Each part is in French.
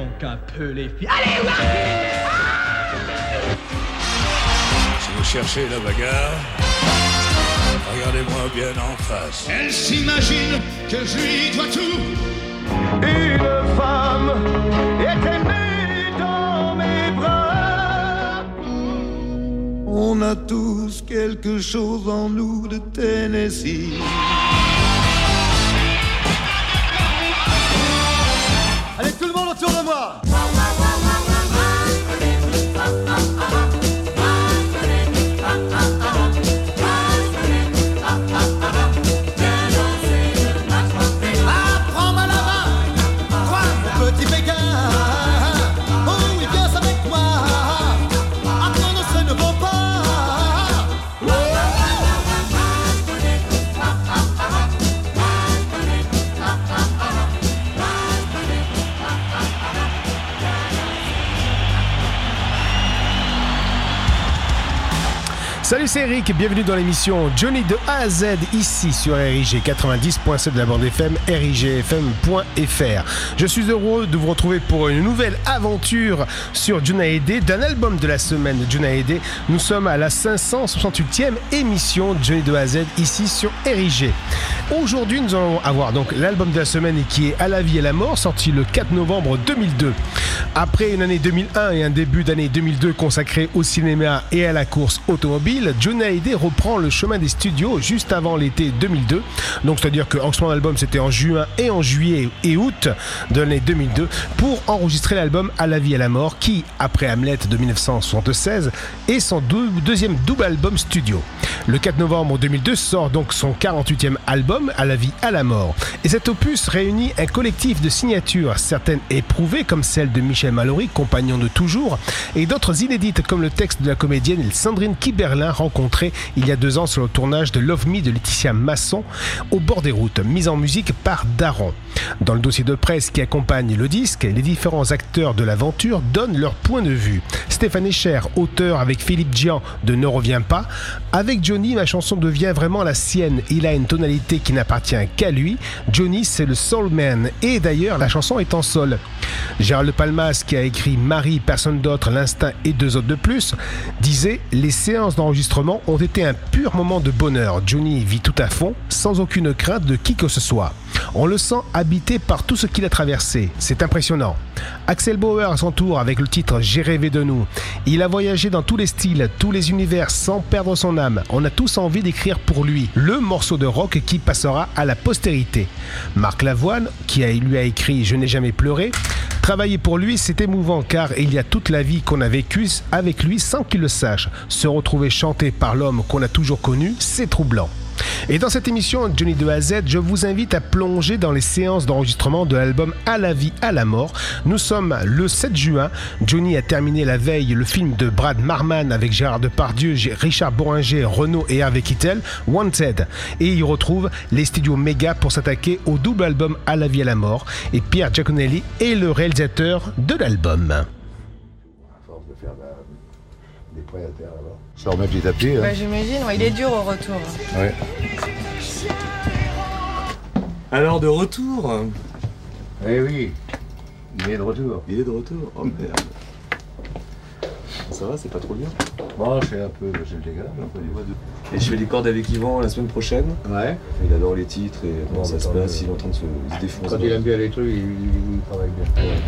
donc un peu les filles. Allez, ouais. Si vous cherchez la bagarre, regardez-moi bien en face. Elle s'imagine que je lui dois tout. Une femme est aimée dans mes bras. On a tous quelque chose en nous de Tennessee. Allez, tout le monde autour de moi. Salut, c'est Eric, bienvenue dans l'émission Johnny de A à Z, ici sur RIG 90.7 de la bande FM, rigfm.fr. Je suis heureux de vous retrouver pour une nouvelle aventure sur Johnny Hallyday, d'un album de la semaine de Johnny Hallyday. Nous sommes à la 568e émission Johnny de A à Z, ici sur RIG. Aujourd'hui, nous allons avoir donc l'album de la semaine qui est À la vie et la mort, sorti le 4 novembre 2002. Après une année 2001 et un début d'année 2002 consacré au cinéma et à la course automobile, Johnny Hallyday reprend le chemin des studios juste avant l'été 2002. Donc c'est-à-dire que son album c'était en juin et en juillet et août de l'année 2002 pour enregistrer l'album À la vie et la mort qui, après Hamlet de 1976, est son deuxième double album studio. Le 4 novembre 2002 sort donc son 48e album À la vie à la mort. Et cet opus réunit un collectif de signatures, certaines éprouvées comme celle de Michel Mallory, compagnon de toujours, et d'autres inédites comme le texte de la comédienne Sandrine Kiberlin rencontrée il y a 2 ans sur le tournage de Love Me de Laetitia Masson au bord des routes, mise en musique par Daron. Dans le dossier de presse qui accompagne le disque, les différents acteurs de l'aventure donnent leur point de vue. Stéphane Escher, auteur avec Philippe Dian de Ne reviens pas. Avec Johnny, ma chanson devient vraiment la sienne. Il a une tonalité qui n'appartient qu'à lui. Johnny, c'est le soul man. Et d'ailleurs, la chanson est en sol. Gérald Palmas, qui a écrit Marie, personne d'autre, l'instinct et 2 autres de plus, disait « Les séances d'enregistrement ont été un pur moment de bonheur. Johnny vit tout à fond, sans aucune crainte de qui que ce soit. On le sent habité par tout ce qu'il a traversé. C'est impressionnant. » Axel Bauer à son tour avec le titre J'ai rêvé de nous. Il a voyagé dans tous les styles, tous les univers sans perdre son âme. On a tous envie d'écrire pour lui le morceau de rock qui passera à la postérité. Marc Lavoine, lui a écrit Je n'ai jamais pleuré. Travailler pour lui, c'est émouvant car il y a toute la vie qu'on a vécue avec lui sans qu'il le sache. Se retrouver chanté par l'homme qu'on a toujours connu, c'est troublant. Et dans cette émission Johnny de A à Z, je vous invite à plonger dans les séances d'enregistrement de l'album À la vie, à la mort. Nous sommes le 7 juin. Johnny a terminé la veille le film de Brad Marman avec Gérard Depardieu, Richard Bohringer, Renaud et Hervé Kittel, Wanted. Et il retrouve les studios Méga pour s'attaquer au double album À la vie, à la mort. Et Pierre Giaconelli est le réalisateur de l'album. À force de faire des points à terre là-bas. Ça remet petit à pied. Hein. Bah, j'imagine, ouais, il est dur au retour. Ouais. Alors de retour. Eh oui, il est de retour. Il est de retour. Oh merde. Ça va, c'est pas trop bien. Bon, je fais un peu le gel dégâts. Et je fais des cordes avec Yvan la semaine prochaine. Ouais. Il adore les titres et comment ça se passe, il est en train de se défoncer. Quand il aime bien les trucs, il travaille bien. Ouais.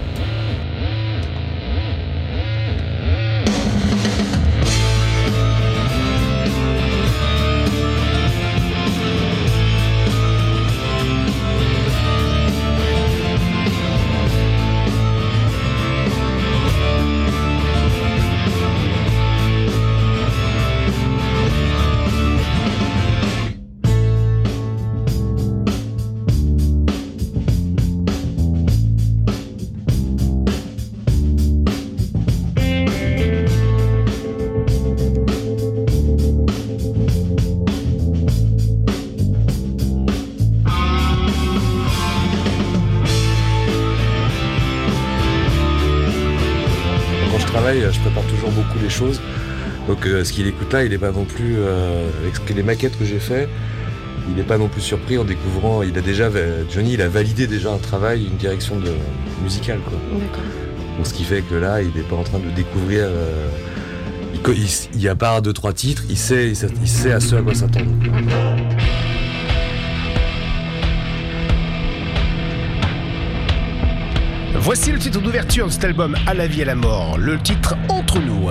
Je prépare toujours beaucoup les choses. Donc ce qu'il écoute là, il n'est pas non plus, avec les maquettes que j'ai fait, il n'est pas non plus surpris en découvrant, Johnny il a validé déjà un travail, une direction musicale quoi. D'accord. Donc, ce qui fait que là, il n'est pas en train de découvrir. Il y a pas 2-3 titres, il sait à ce à quoi s'attendre. Voici le titre d'ouverture de cet album À la vie et à la mort, le titre Entre nous.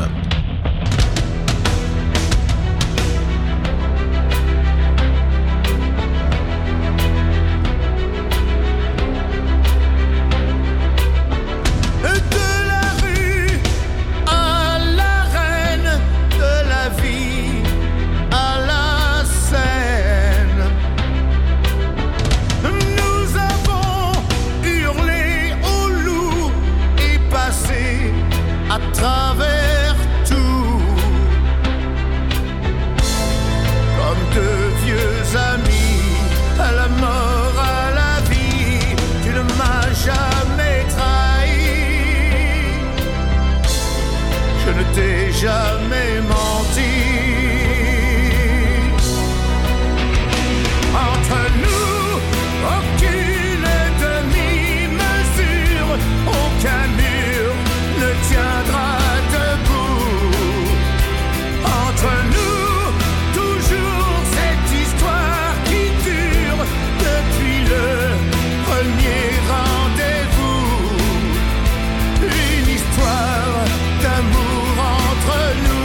Jamais menti. Entre nous, aucune demi-mesure, aucun mur ne tiendra debout. Entre nous, toujours cette histoire qui dure depuis le premier rendez-vous. Une histoire d'amour entre nous.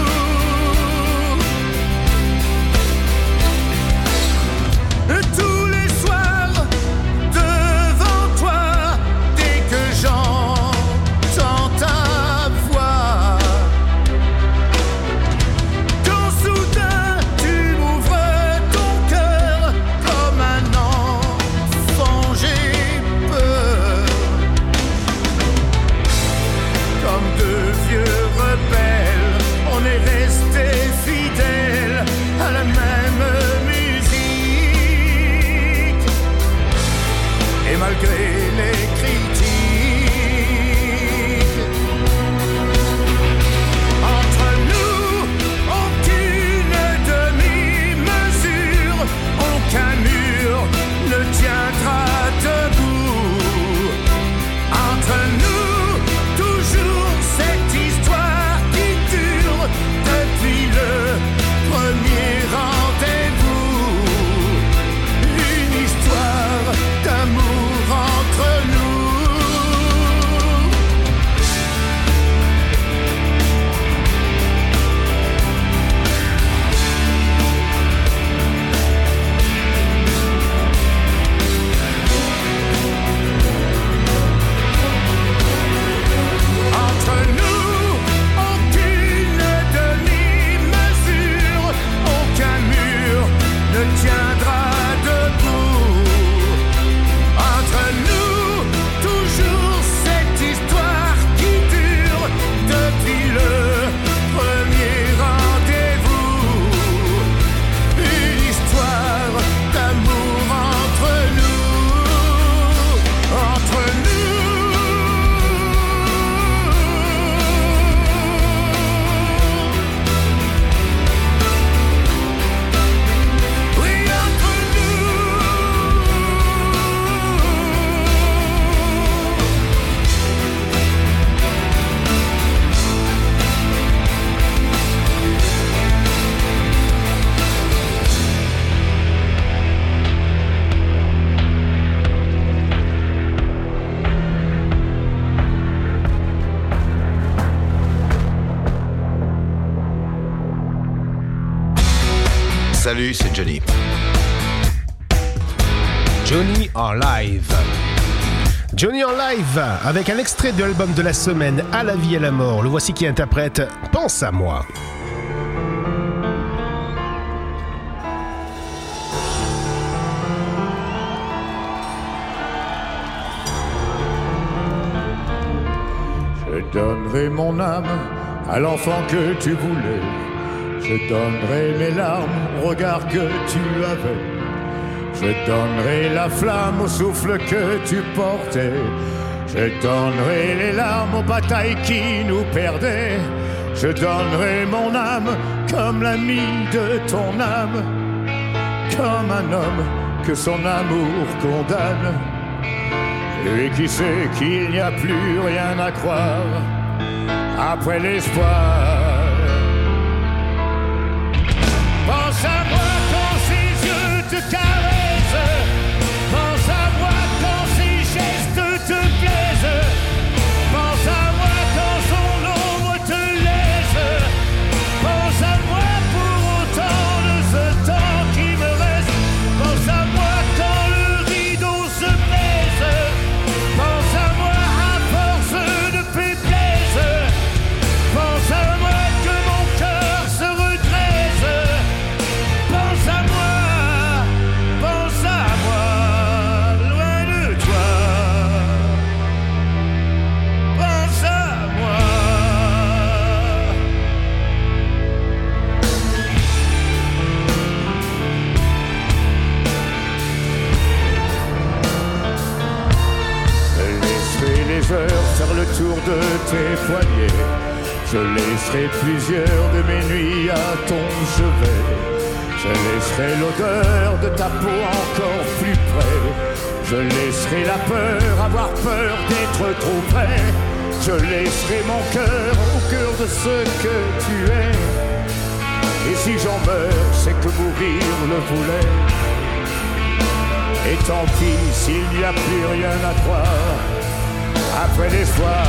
Tous les soirs devant toi, dès que j'entends ta voix, quand soudain tu m'ouvres ton cœur comme un enfant, j'ai peur. Comme deux vieux rebelles, on est restés fidèles à la même musique. Et malgré les critiques, entre nous, aucune demi-mesure, aucun mur ne tiendra debout. Entre nous, toujours cette histoire qui dure depuis le premier rendez-vous. Une histoire d'amour entre nous. Entre nous, aucune demi-mesure, aucun mur ne tiendra debout. Entre nous, toujours cette histoire qui dure depuis le premier rendez-vous. Une histoire d'amour entre nous. Entre nous. Oui, entre nous. Salut, c'est Johnny. Johnny en live. Johnny en live avec un extrait de l'album de la semaine À la vie et à la mort. Le voici qui interprète Pense à moi. Je donnerai mon âme à l'enfant que tu voulais. Je donnerai mes larmes au regard que tu avais. Je donnerai la flamme au souffle que tu portais. Je donnerai les larmes aux batailles qui nous perdaient. Je donnerai mon âme comme l'ami de ton âme, comme un homme que son amour condamne. Lui qui sait qu'il n'y a plus rien à croire après l'espoir. Pense à moi quand ses yeux te caressent. Pense à moi quand ses gestes te plaisent. Pense à moi quand son ombre te laisse. Pense à moi pour autant de ce temps qui me reste. Pense à moi quand le rideau se baisse. Pense à moi à force de faiblesse. Pense à moi que mon cœur se redresse. Pense à moi, loin de toi. Pense à moi. Je laisserai les heures faire le tour de tes poignets. Je laisserai plusieurs de mes nuits à ton chevet. Je laisserai l'odeur de ta peau encore plus près. Je laisserai la peur, avoir peur d'être trop près. Je laisserai mon cœur au cœur de ce que tu es. Et si j'en meurs, c'est que mourir le voulait. Et tant pis s'il n'y a plus rien à croire après l'espoir.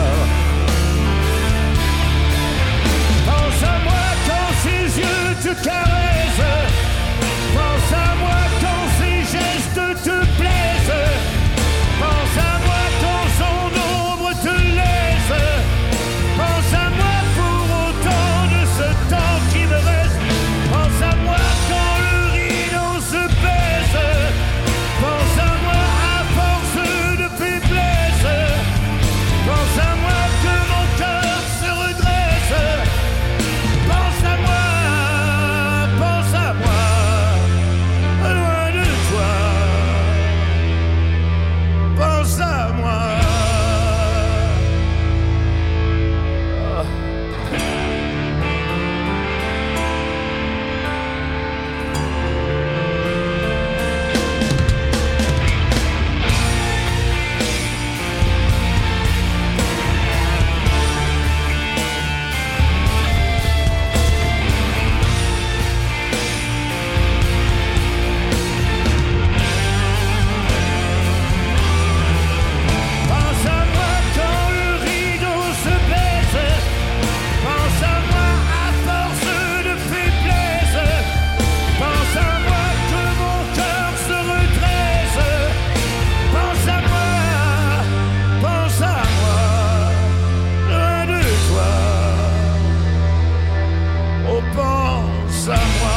Pense à moi quand ses yeux te caressent. Pense à moi quand ses gestes te plaisent. Pense à moi quand son ombre te laisse. Pense à moi pour autant de ce temps qui me reste. Pense à moi quand le rideau se baisse. Pense à moi à force de faiblesse. Pense à moi que mon cœur se redresse. Pense à moi, loin de toi. Pense à moi. Pense à moi quand le rideau se baisse. Pense à moi à force de faiblesse. Pense à moi que mon cœur se redresse. Pense à moi, loin de toi. Oh, pense à moi.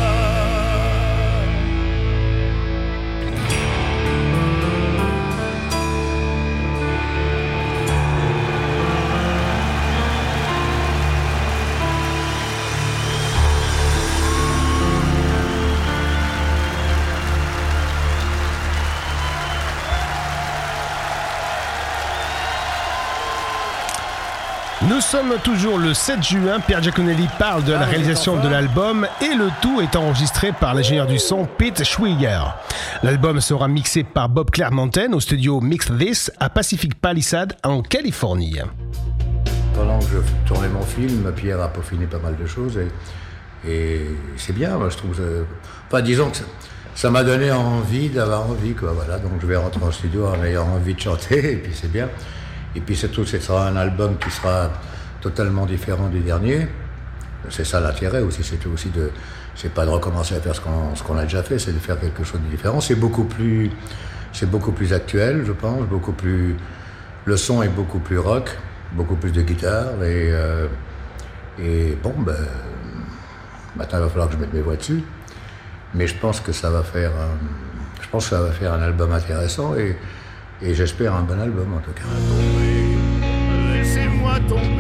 Nous sommes toujours le 7 juin. Pierre Giaconelli parle de la réalisation de l'album et le tout est enregistré par l'ingénieur du son Pete Schweiger. L'album sera mixé par Bob Clearmountain au studio Mix This à Pacific Palisades en Californie. Pendant que je tournais mon film, Pierre a peaufiné pas mal de choses et c'est bien, moi je trouve. Enfin, disons que ça m'a donné envie d'avoir envie, quoi. Voilà, donc je vais rentrer en studio en ayant envie de chanter et puis c'est bien. Et puis surtout, ce sera un album qui sera totalement différent du dernier. C'est ça l'intérêt aussi, c'est pas de recommencer à faire ce qu'on a déjà fait, c'est de faire quelque chose de différent. C'est beaucoup plus actuel, je pense, le son est beaucoup plus rock, beaucoup plus de guitare et bon, maintenant il va falloir que je mette mes voix dessus. Mais je pense que ça va faire un album intéressant et j'espère un bon album en tout cas. Laissez-moi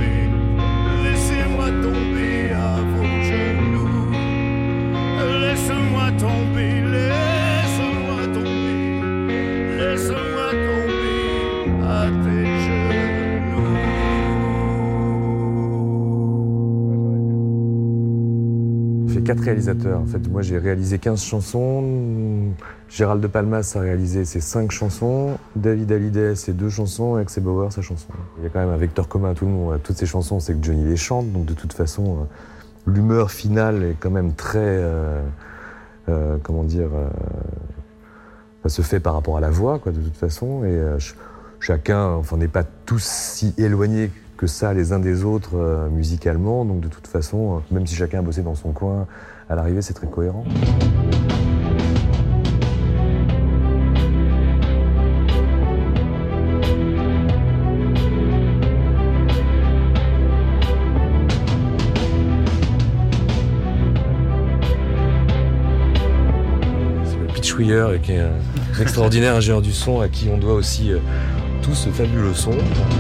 tomber à vos genoux. Laisse-moi tomber à tes genoux. C'est 4 réalisateurs. En fait, moi, j'ai réalisé 15 chansons. Gérald de Palmas a réalisé ses 5 chansons. David Hallyday, ses 2 chansons. Et Axel Bauer, sa chanson. Il y a quand même un vecteur commun à tout le monde. Toutes ces chansons, c'est que Johnny les chante. Donc, de toute façon, l'humeur finale est quand même très... ça se fait par rapport à la voix, quoi, de toute façon. Et chacun, enfin, on n'est pas tous si éloignés que ça les uns des autres musicalement, donc de toute façon, même si chacun a bossé dans son coin, à l'arrivée c'est très cohérent. C'est le Pitch Weir, qui est un extraordinaire ingénieur du son à qui on doit aussi tout ce fabuleux son.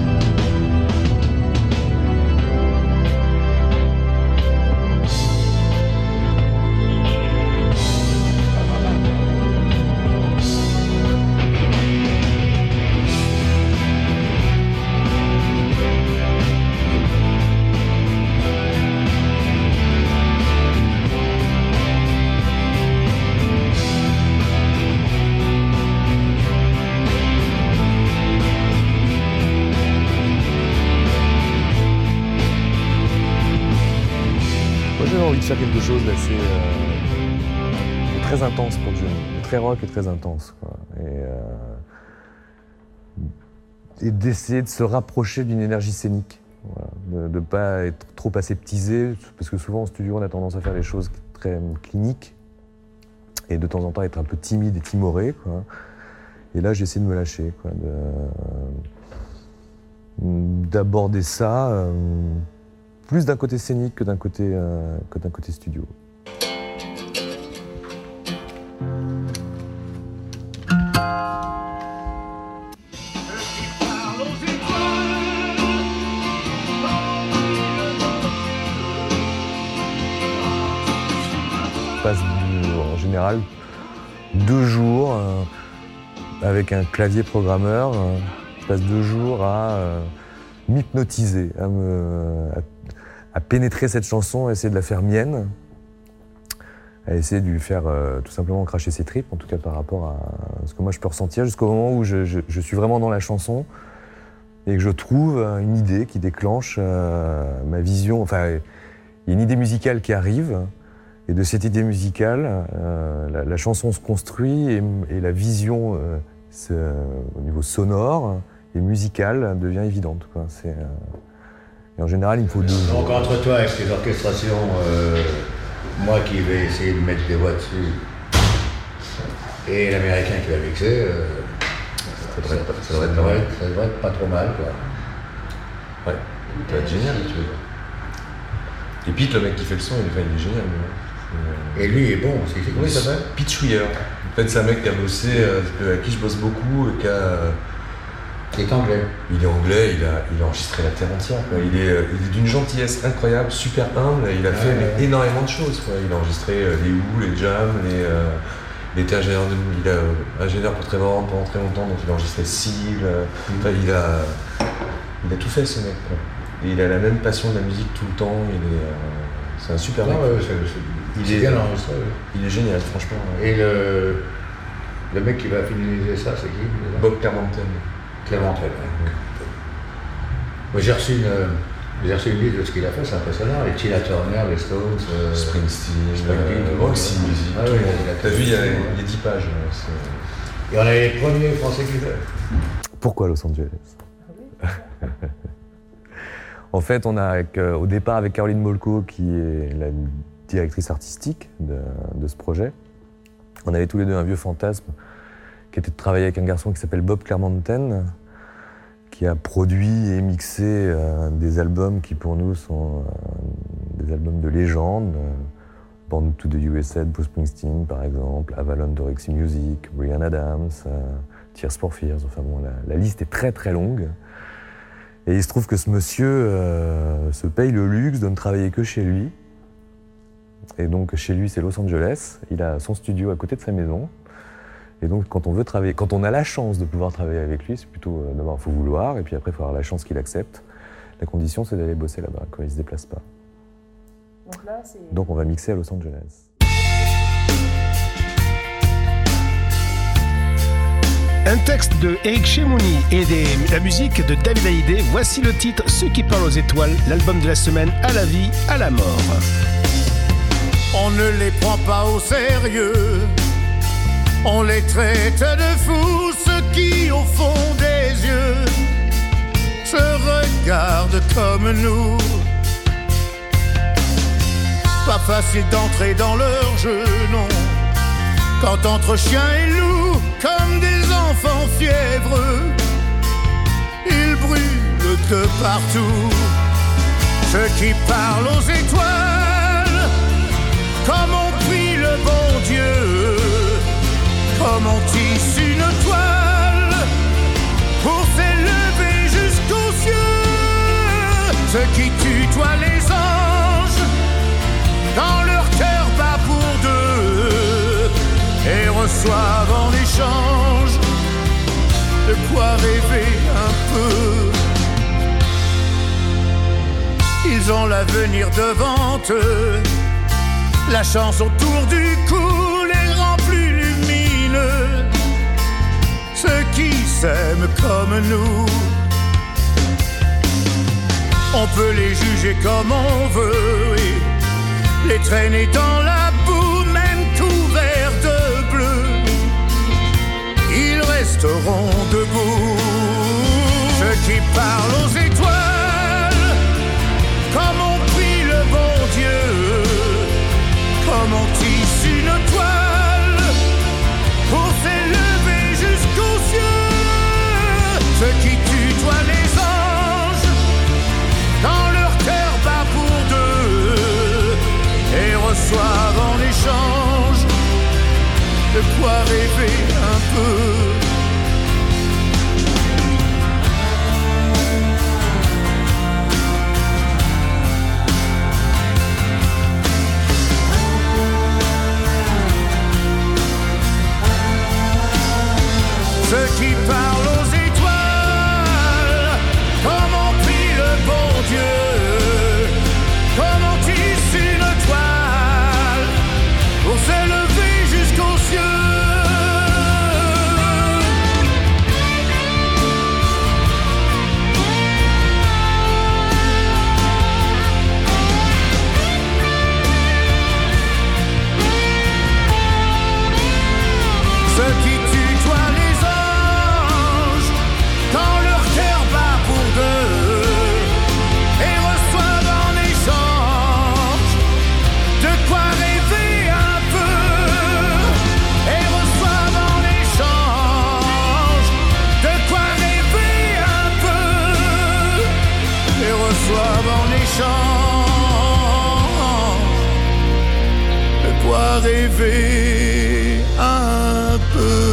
J'avais envie de faire quelque chose d'assez très intense pour Johnny, très rock et très intense, quoi. Et d'essayer de se rapprocher d'une énergie scénique, voilà. De ne pas être trop aseptisé, parce que souvent en studio on a tendance à faire des choses très cliniques et de temps en temps être un peu timide et timoré, quoi. Et là j'ai essayé de me lâcher, quoi, d'aborder ça plus d'un côté scénique que d'un côté studio. Je passe en général 2 jours avec un clavier programmeur. Je passe 2 jours à m'hypnotiser, à pénétrer cette chanson, à essayer de la faire mienne, à essayer de lui faire tout simplement cracher ses tripes, en tout cas par rapport à ce que moi je peux ressentir, jusqu'au moment où je suis vraiment dans la chanson et que je trouve une idée qui déclenche ma vision. Enfin, il y a une idée musicale qui arrive, et de cette idée musicale, la chanson se construit et la vision au niveau sonore et musical devient évidente, quoi. Et en général, il me faut 2 jours. Donc entre toi avec tes orchestrations, moi qui vais essayer de mettre des voix dessus, et l'américain qui va mixer, ça devrait être pas trop mal, quoi. Ouais, ça va être génial, tu veux. Et Pete, le mec qui fait le son, il est génial. Et lui il est bon aussi. Comment il s'appelle ? Pitch Weir. En fait, c'est un mec qui a bossé, avec qui je bosse beaucoup, et qui a... Il est anglais. Il est anglais, il a enregistré la terre entière, quoi. Il est d'une gentillesse incroyable, super humble, il a fait énormément de choses, quoi. Il a enregistré les Who, les Jam, il était ingénieur pour Trevor pendant très longtemps, donc il a enregistré Seal, enfin, il a tout fait, ce mec, quoi. Et il a la même passion de la musique tout le temps, c'est un super mec. Il est bien enregistré. Il est génial, franchement. Et le mec qui va finaliser ça, c'est qui ? Bob Clementon. Clementon, ouais. Moi, j'ai reçu une liste de ce qu'il a fait, c'est impressionnant. Les Tina Turner, les Stones, Springsteen, Roxy Music, tout le monde. T'as vu, il y a 10 pages. Et on est les premiers Français qui le fait. Pourquoi Los Angeles ? En fait, on a au départ avec Caroline Molko, qui est la directrice artistique de ce projet, on avait tous les deux un vieux fantasme qui était de travailler avec un garçon qui s'appelle Bob Clementon, qui a produit et mixé des albums qui pour nous sont des albums de légende. Born to the USA de Bruce Springsteen par exemple, Avalon de Roxy Music, Bryan Adams, Tears for Fears, enfin bon, la liste est très très longue. Et il se trouve que ce monsieur se paye le luxe de ne travailler que chez lui. Et donc chez lui c'est Los Angeles, il a son studio à côté de sa maison. Et donc quand on veut travailler, quand on a la chance de pouvoir travailler avec lui, c'est plutôt d'abord il faut vouloir, et puis après il faut avoir la chance qu'il accepte. La condition c'est d'aller bosser là-bas quand il se déplace pas. Donc on va mixer à Los Angeles. Un texte de Eric Chemouni et la musique de David Hallyday. Voici le titre « Ceux qui parlent aux étoiles », l'album de la semaine à la vie, à la mort. On ne les prend pas au sérieux, on les traite de fous, ceux qui au fond des yeux se regardent comme nous. Pas facile d'entrer dans leur jeu, non. Quand entre chien et loup, comme des enfants fiévreux, ils brûlent de partout. Ceux qui parlent aux étoiles, comme on prie le bon Dieu, comme on tisse une toile pour s'élever jusqu'aux cieux. Ceux qui tutoient les anges dans leur cœur bat pour deux et reçoivent en échange de quoi rêver un peu. Ils ont l'avenir devant eux, la chance autour du cou les rend plus lumineux. Ceux qui s'aiment comme nous, on peut les juger comme on veut et les traîner dans la boue, même couverts de bleu, ils resteront debout. Ceux qui parlent aux étoiles, comme on prie le bon Dieu, comme on tisse une toile pour s'élever jusqu'aux cieux. Ceux qui tutoient les anges dans leur cœur bat pour deux et reçoivent en échange de quoi rêver un peu. Ceux qui parlent aux étoiles, comme on prie le bon Dieu, comme on tisse une toile pour s'élever jusqu'aux cieux. Ceux qui tutoient les anges dans leur cœur bat pour deux et reçoivent en échange de quoi rêver un peu, et reçoivent en échange de quoi rêver un peu, et reçoivent en échange de quoi rêver un peu.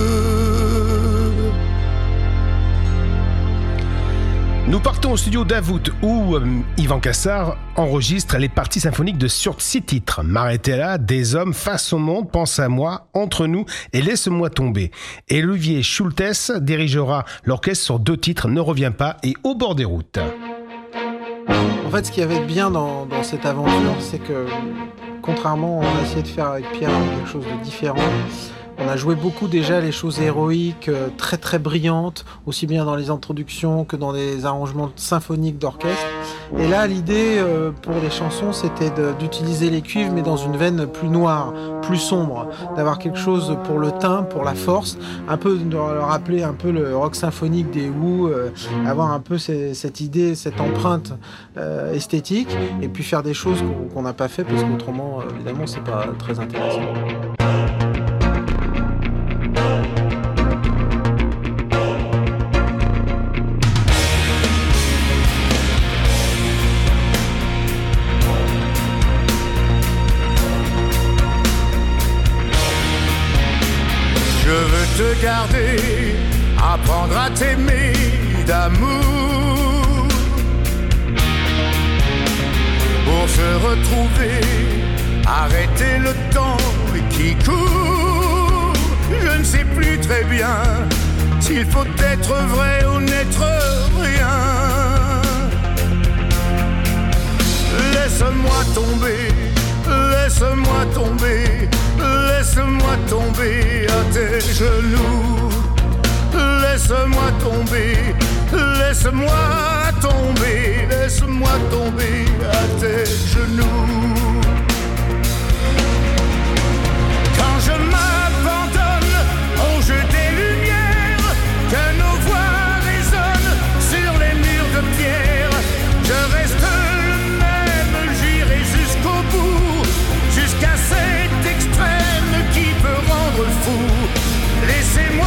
Nous partons au studio d'Avout où Yvan Cassard enregistre les parties symphoniques de sur 6 titres. M'arrêter Des hommes face au monde, Pense à moi, Entre nous et Laisse-moi tomber. Et Olivier Schultes dirigera l'orchestre sur 2 titres, Ne reviens pas et Au bord des routes. En fait, ce qui avait de bien dans cette aventure, c'est que contrairement, on a essayé de faire avec Pierre quelque chose de différent. On a joué beaucoup déjà les choses héroïques, très très brillantes, aussi bien dans les introductions que dans les arrangements symphoniques d'orchestre. Et là, l'idée pour les chansons, c'était d'utiliser les cuivres, mais dans une veine plus noire, plus sombre, d'avoir quelque chose pour le timbre, pour la force, un peu de rappeler un peu le rock symphonique des Who, avoir un peu cette idée, cette empreinte esthétique, et puis faire des choses qu'on n'a pas fait, parce qu'autrement, évidemment, c'est pas très intéressant. Te garder, apprendre à t'aimer d'amour, pour se retrouver, arrêter le temps qui court. Je ne sais plus très bien s'il faut être vrai ou n'être rien. Laisse-moi tomber, laisse-moi tomber, laisse-moi tomber à tes genoux. Laisse-moi tomber, laisse-moi tomber, laisse-moi tomber à tes genoux. Quand je m'abandonne au jeu des lumières, que nos voix résonnent sur les murs de pierre, je reste le même, j'irai jusqu'au bout, jusqu'à cet extrême qui peut rendre fou. Laissez-moi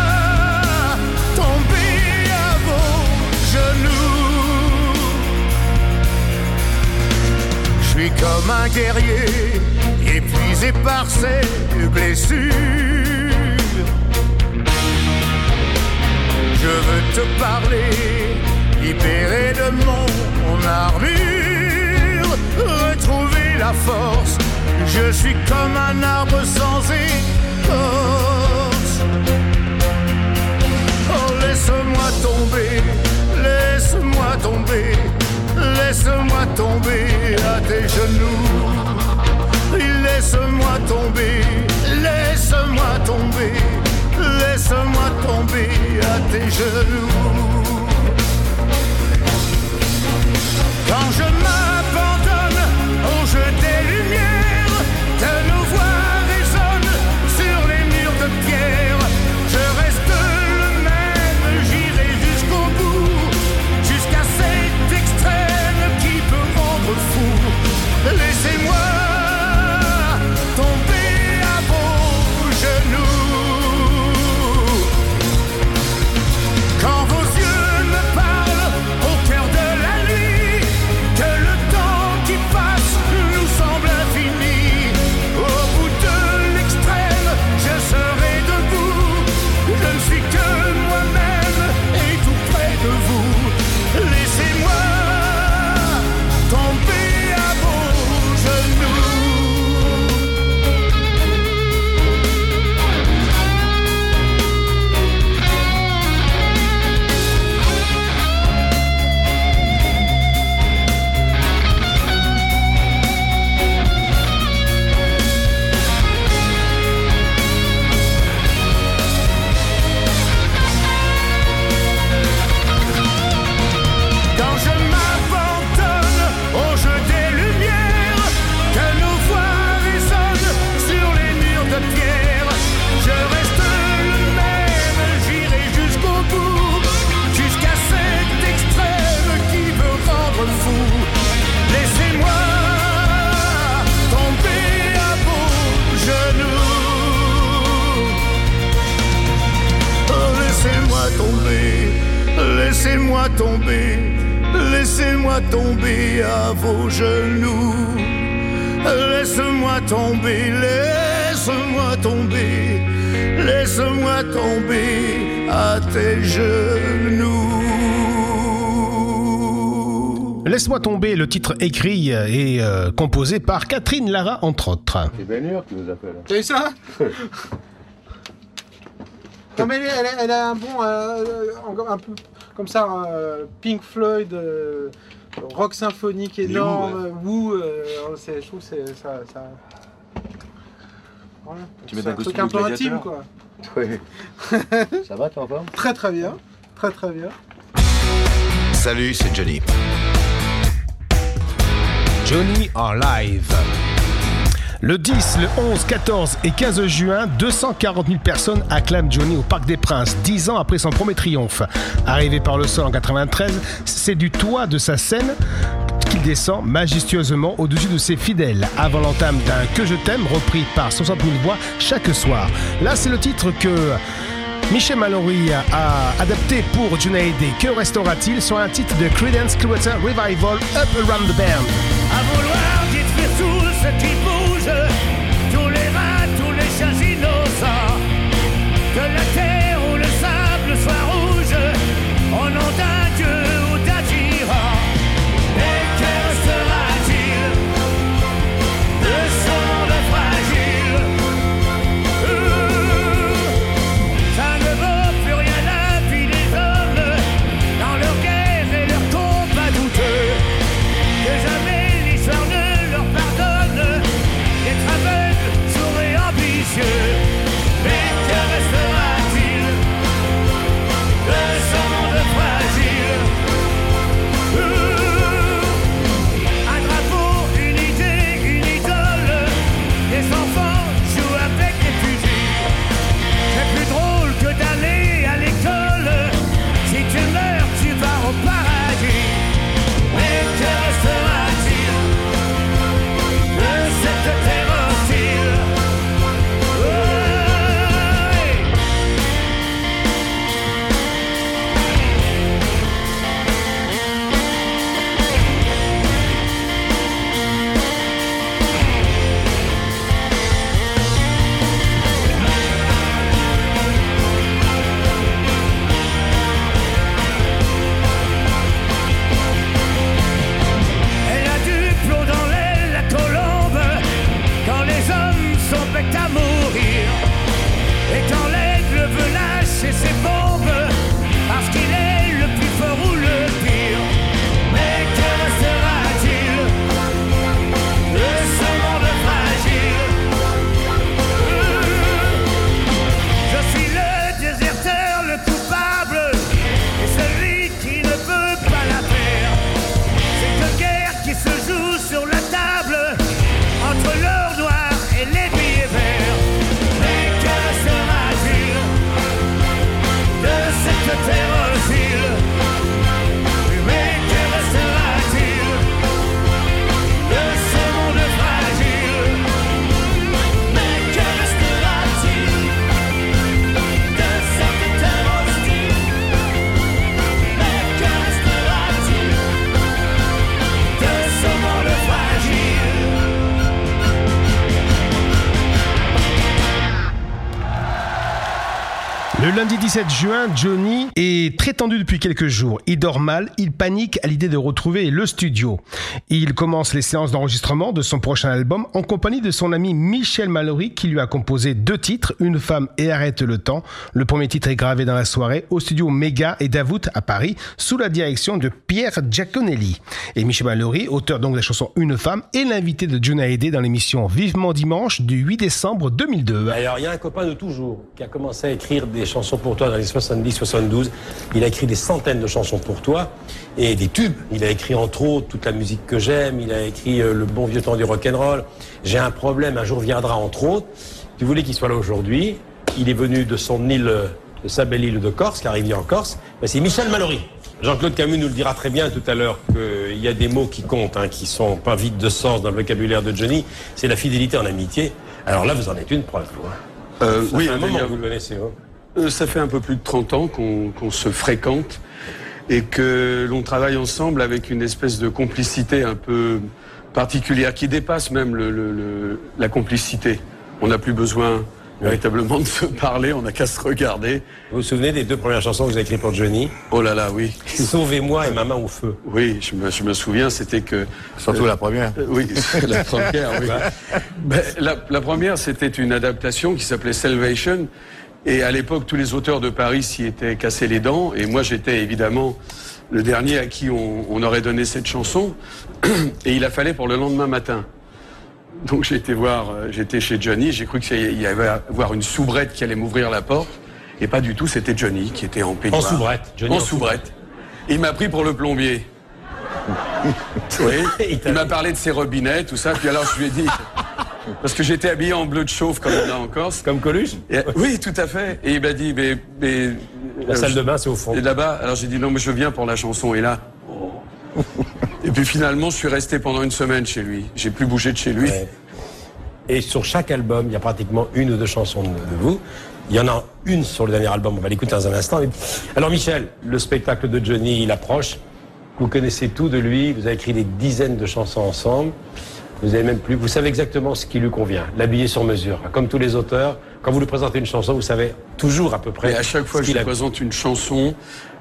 tomber à vos genoux. Je suis comme un guerrier épuisé par ses blessures. Je veux te parler, libéré de mon armure, retrouver la force. Je suis comme un arbre sans écorce. Oh, laisse-moi tomber, laisse-moi tomber, laisse-moi tomber à tes genoux. Laisse-moi tomber, laisse-moi tomber, laisse-moi tomber à tes genoux. Quand je m'abandonne au jeu des lumières, que nos voix résonnent sur les murs de pierre, je reste le même, j'irai jusqu'au bout, jusqu'à cet extrême qui peut rendre fou. Laissez-moi tomber à vos genoux. Quand vos yeux me parlent au cœur de la nuit, que le temps qui passe nous semble infini, au bout de l'extrême, je serai debout. Je ne suis que moi-même et tout près de vous. Laissez-moi tomber à vos genoux. Quand je m'abandonne au jeu des lumières, que nos voix résonnent sur les murs de pierre, je reste le même, j'irai jusqu'au bout, jusqu'à cet extrême qui veut rendre fou. Laissez-moi tomber à vos genoux. Oh, laissez-moi tomber, laissez-moi tomber, laissez-moi tomber à vos genoux. Laisse-moi tomber, laisse-moi tomber, laisse-moi tomber à tes genoux. Laisse-moi tomber, le titre écrit et composé par Catherine Lara, entre autres. C'est Ben Hur qui nous appelle. T'as vu ça? Non mais elle a un bon, un peu comme ça, Pink Floyd, rock symphonique énorme, Woo, je trouve que c'est ça. Voilà. Tu mets C'est un un truc costume un peu de intime, gladiateur. quoi. Oui. Ça va, t'es en forme? Très très bien, très très bien. Salut, c'est Johnny. Johnny en live. Le 10, le 11, 14 et 15 juin, 240 000 personnes acclament Johnny au Parc des Princes, 10 ans après son premier triomphe. Arrivé par le sol en 93, c'est du toit de sa scène qu'il descend majestueusement au-dessus de ses fidèles, avant l'entame d'un « Que je t'aime » repris par 60 000 voix chaque soir. Là, c'est le titre que Michel Mallory a adapté pour Johnny Hallyday. Que restera-t-il sur un titre de Creedence Clearwater Revival, Up Around the Bend? À vouloir détruire tout ce qui bouge, tous les rats, tous les chiens innocents, que la terre ou le sable soit rouge, au nom d'un dieu ou d'un tyran. Et que restera-t-il de cendres fragiles? Ça ne vaut plus rien la vie des hommes, dans leur guerre et leur combat douteux, que jamais l'histoire terre-file. Mais que restera-t-il de ce monde fragile? Mais que restera-t-il de cette terre hostile? Mais que restera-t-il de ce monde fragile? Le lundi 17 juin, Johnny est très tendu depuis quelques jours. Il dort mal, il panique à l'idée de retrouver le studio. Il commence les séances d'enregistrement de son prochain album en compagnie de son ami Michel Mallory qui lui a composé 2 titres, Une femme et Arrête le temps. Le premier titre est gravé dans la soirée au studio Méga et Davout à Paris sous la direction de Pierre Giaconelli. Et Michel Mallory, auteur donc de la chanson Une femme, est l'invité de Johnny Hallyday dans l'émission Vivement Dimanche du 8 décembre 2002. Alors il y a un copain de toujours qui a commencé à écrire des chansons pour toi dans les 70-72. Il a écrit des centaines de chansons pour toi et des tubes. Il a écrit entre autres toute la musique que j'aime. Il a écrit le bon vieux temps du rock'n'roll. J'ai un problème, un jour viendra entre autres. Tu voulais qu'il soit là aujourd'hui. Il est venu de son île, de sa belle île de Corse, car il vit en Corse. Ben, c'est Michel Mallory. Jean-Claude Camus nous le dira très bien tout à l'heure qu'il y a des mots qui comptent, qui sont pas vides de sens dans le vocabulaire de Johnny. C'est la fidélité en amitié. Alors là, vous en êtes une preuve. Oui, un moment que vous le connaissez. Ça fait un peu plus de 30 ans qu'on se fréquente et que l'on travaille ensemble avec une espèce de complicité un peu particulière qui dépasse même la complicité. On n'a plus besoin véritablement de se parler, on n'a qu'à se regarder. Vous vous souvenez des 2 premières chansons que vous avez écrites pour Johnny? Oh là là, oui. Sauvez-moi et Ma main au feu. Oui, je me souviens, c'était que... Surtout la première. Oui, la première, oui. La première, c'était une adaptation qui s'appelait Salvation. Et à l'époque, tous les auteurs de Paris s'y étaient cassés les dents. Et moi, j'étais évidemment le dernier à qui on aurait donné cette chanson. Et il a fallu pour le lendemain matin. Donc j'étais chez Johnny. J'ai cru qu'il y avait avoir une soubrette qui allait m'ouvrir la porte. Et pas du tout, c'était Johnny qui était en peignoir. En soubrette. Johnny en soubrette. Et il m'a pris pour le plombier. Oui. Il m'a parlé de ses robinets, tout ça. Puis alors je lui ai dit... Parce que j'étais habillé en bleu de chauve comme on a en Corse. Comme Coluche? Oui, tout à fait. Et il m'a dit, mais la salle de bain, c'est au fond. Et là-bas, alors j'ai dit, non, mais je viens pour la chanson. Et là... Et puis finalement, je suis resté pendant une semaine chez lui. J'ai plus bougé de chez lui. Ouais. Et sur chaque album, il y a pratiquement 1 ou 2 chansons de vous. Il y en a une sur le dernier album, on va l'écouter dans un instant. Alors Michel, le spectacle de Johnny, il approche. Vous connaissez tout de lui, vous avez écrit des dizaines de chansons ensemble. Vous savez exactement ce qui lui convient, l'habiller sur mesure. Comme tous les auteurs, quand vous lui présentez une chanson, vous savez toujours à peu près. Et à chaque fois que je lui présente une chanson,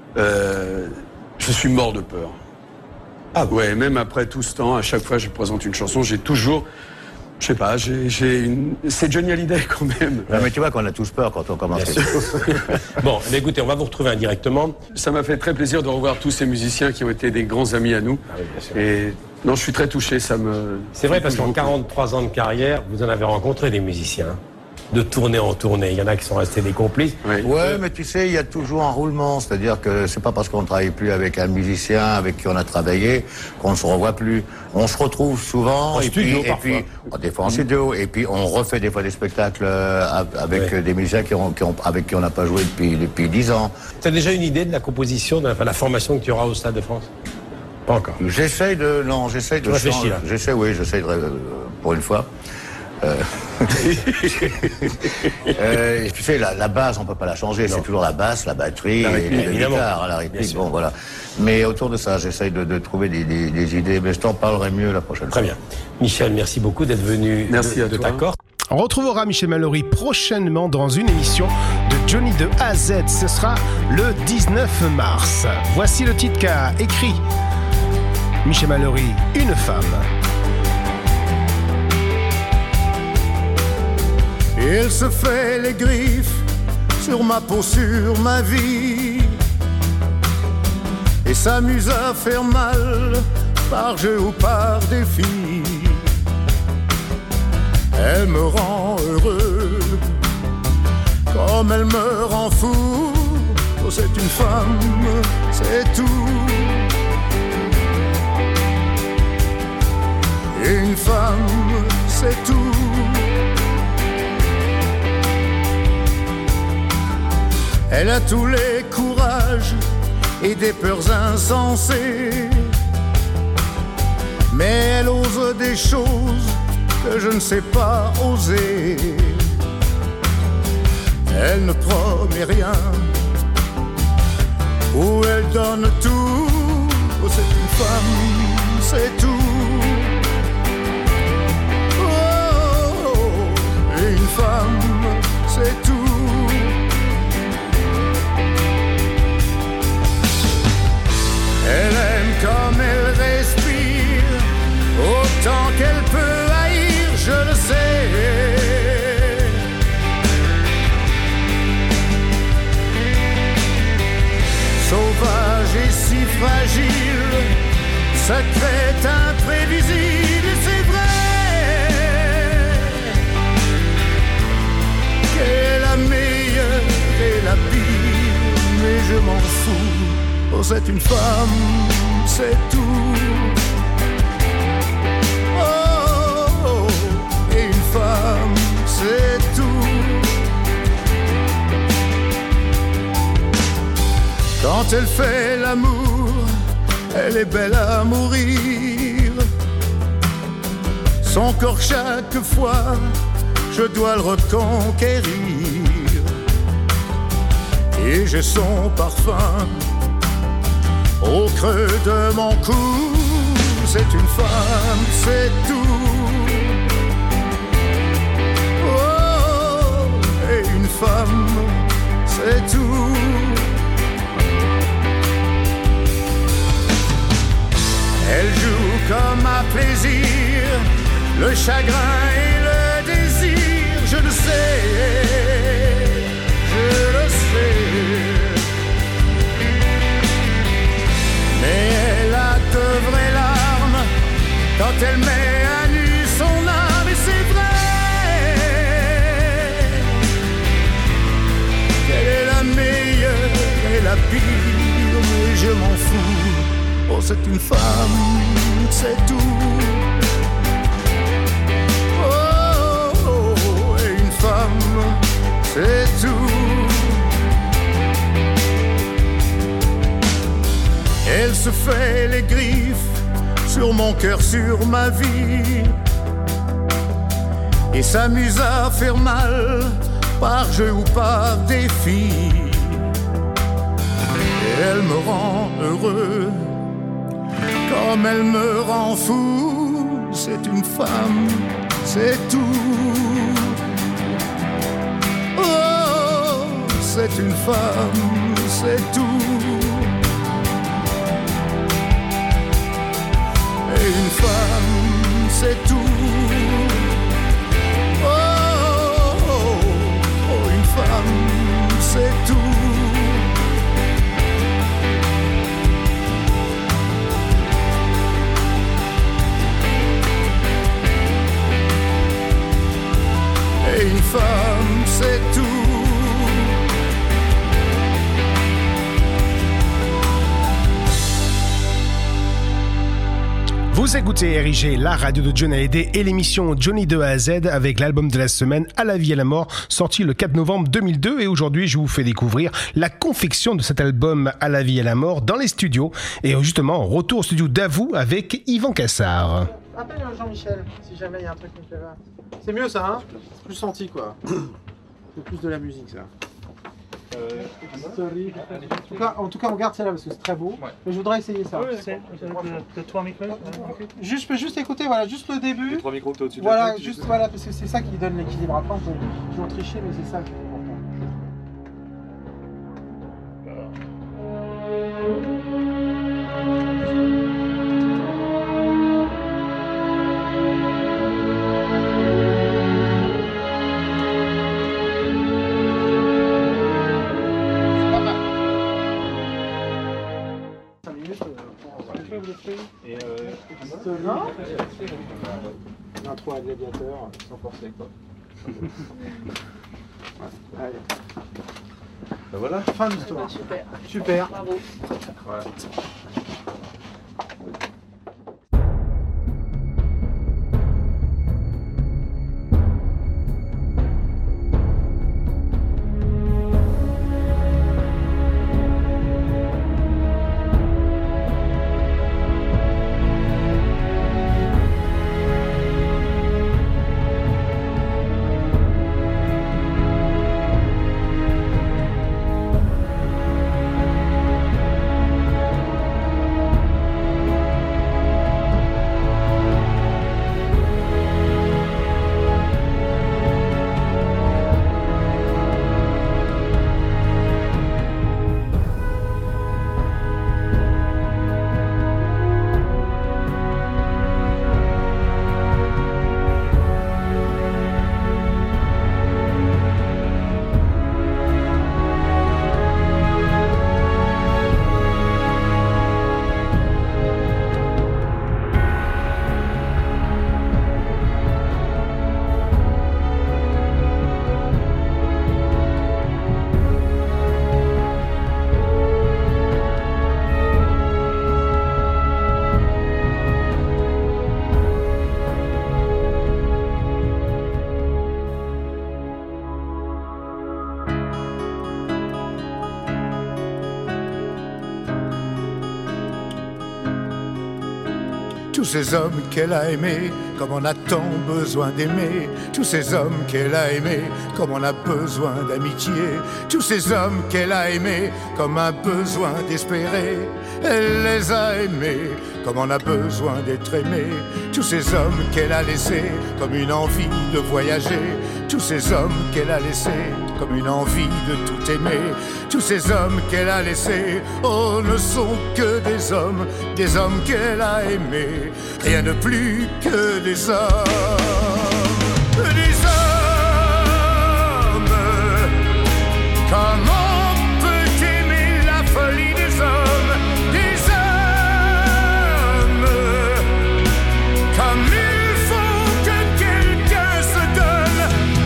je suis mort de peur. Ah ouais, même après tout ce temps, à chaque fois que je lui présente une chanson, j'ai toujours... Je sais pas, c'est Johnny Hallyday quand même. Ouais, mais tu vois qu'on a tous peur quand on commence quelque chose. Bon, mais écoutez, on va vous retrouver indirectement. Ça m'a fait très plaisir de revoir tous ces musiciens qui ont été des grands amis à nous. Ah oui, bien sûr. Et non, je suis très touché, ça me... C'est vrai parce qu'en 43 ans de carrière, vous en avez rencontré des musiciens. De tournée en tournée. Il y en a qui sont restés des complices. Oui. Ouais, mais tu sais, il y a toujours un roulement. C'est-à-dire que c'est pas parce qu'on ne travaille plus avec un musicien avec qui on a travaillé qu'on ne se revoit plus. On se retrouve souvent. En studio, puis des fois en studio. Et puis on refait des fois des spectacles avec des musiciens avec qui on n'a pas joué depuis 10 ans. Tu as déjà une idée de la composition, de la formation que tu auras au Stade de France? Pas encore. J'essaye de réfléchir. J'essaie pour une fois. Tu sais, la base, on peut pas la changer. C'est toujours la basse, la batterie et la guitare, la rythmique. Bon, voilà. Mais autour de ça, j'essaye de trouver des idées. Mais je t'en parlerai mieux la prochaine fois. Très bien. Michel, merci beaucoup d'être venu de ta Corse. On retrouvera Michel Mallory prochainement dans une émission de Johnny de A à Z. Ce sera le 19 mars. Voici le titre qu'a écrit Michel Mallory, Une femme. Il se fait les griffes sur ma peau, sur ma vie, et s'amuse à faire mal par jeu ou par défi. Elle me rend heureux comme elle me rend fou. Oh, c'est une femme, c'est tout. Une femme, c'est tout. Elle a tous les courages sauvages et des peurs insensées. Mais elle ose des choses que je ne sais pas oser. Elle ne promet rien, ou elle donne tout. Oh, c'est une femme, c'est tout. Oh, oh, oh, une femme, c'est tout. Elle aime comme elle respire, autant qu'elle peut haïr, je le sais. Sauvage et si fragile, secrète, imprévisible, c'est vrai qu'elle est la meilleure et la pire, mais je m'en fous. Oh, c'est une femme, c'est tout. Oh, oh, et une femme, c'est tout. Quand elle fait l'amour, elle est belle à mourir. Son corps chaque fois, je dois le reconquérir. Et j'ai son parfum au creux de mon cou. C'est une femme, c'est tout. Oh, et une femme, c'est tout. Elle joue comme à plaisir, le chagrin et le désir, je le sais, je le sais. Mais elle a de vraies larmes quand elle met à nu son âme, et c'est vrai qu'elle est la meilleure et la pire, mais je m'en fous. Oh, c'est une femme, c'est tout. Oh, oh, et une femme, c'est tout. Elle se fait les griffes sur mon cœur, sur ma vie, et s'amuse à faire mal par jeu ou par défi. Et elle me rend heureux comme elle me rend fou. C'est une femme, c'est tout. Oh, c'est une femme, c'est tout. Et une femme, c'est tout. Oh, oh, oh, une femme, c'est tout. Et une femme, c'est tout. Vous écoutez RIG, la radio de John Hallyday et l'émission Johnny de A à Z avec l'album de la semaine À la vie et à la mort, sorti le 4 novembre 2002. Et aujourd'hui, je vous fais découvrir la confection de cet album À la vie et à la mort dans les studios. Et justement, retour au studio d'Avou avec Yvan Cassard. Appelle Jean-Michel, si jamais il y a un truc qui me fait mal. C'est mieux ça, hein? C'est plus senti quoi. C'est plus de la musique ça. En tout cas, on garde celle-là parce que c'est très beau. Ouais. Mais je voudrais essayer ça. Le 3 micros. Je peux juste écouter, voilà, juste le début. Les 3 micros que tu as au-dessus de voilà, la tête, juste voilà, parce que c'est ça qui donne l'équilibre. Après, on peut toujours tricher, mais c'est ça qui est important. Et l'intro à Gladiateur, sans forcer quoi. Ouais, allez. Ben voilà. Fin de l'histoire. Super. Super. Bravo. Voilà. tous ces hommes qu'elle a aimés, comme on a tant besoin d'aimer, tous ces hommes qu'elle a aimés, comme on a besoin d'amitié, tous ces hommes qu'elle a aimés, comme un besoin d'espérer, elle les a aimés, comme on a besoin d'être aimé, tous ces hommes qu'elle a laissés, comme une envie de voyager, tous ces hommes qu'elle a laissés, comme une envie de tout aimer, tous ces hommes qu'elle a laissés, oh, ne sont que des hommes qu'elle a aimés, rien de plus que des hommes, comment peut aimer la folie des hommes, comme il faut que quelqu'un se donne,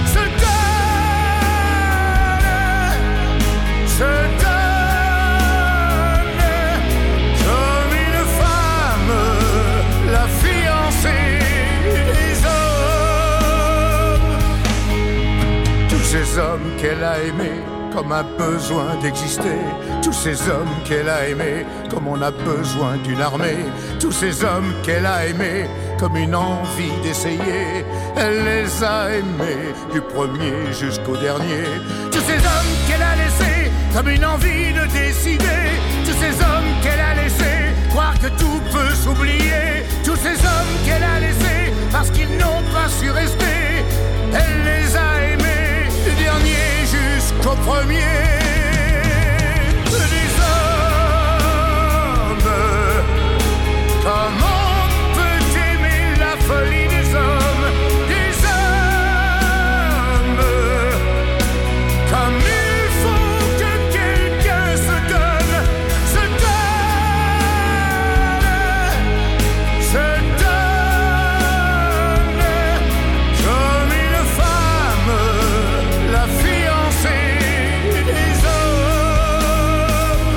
comme une femme, la fiancée des hommes. Tous ces hommes qu'elle a aimés, comme un besoin d'exister, tous ces hommes qu'elle a aimés, comme on a besoin d'une armée, tous ces hommes qu'elle a aimés, comme une envie d'essayer, elle les a aimés du premier jusqu'au dernier, tous ces hommes qu'elle a laissés, comme une envie de décider, tous ces hommes qu'elle a laissés, croire que tout peut s'oublier, tous ces hommes qu'elle a laissés, parce qu'ils n'ont pas su rester, elle les a aimés du dernier jusqu'au premier. Des hommes, comment peut aimer la folie des hommes, comme il faut que quelqu'un se donne, comme une femme, la fiancée des hommes.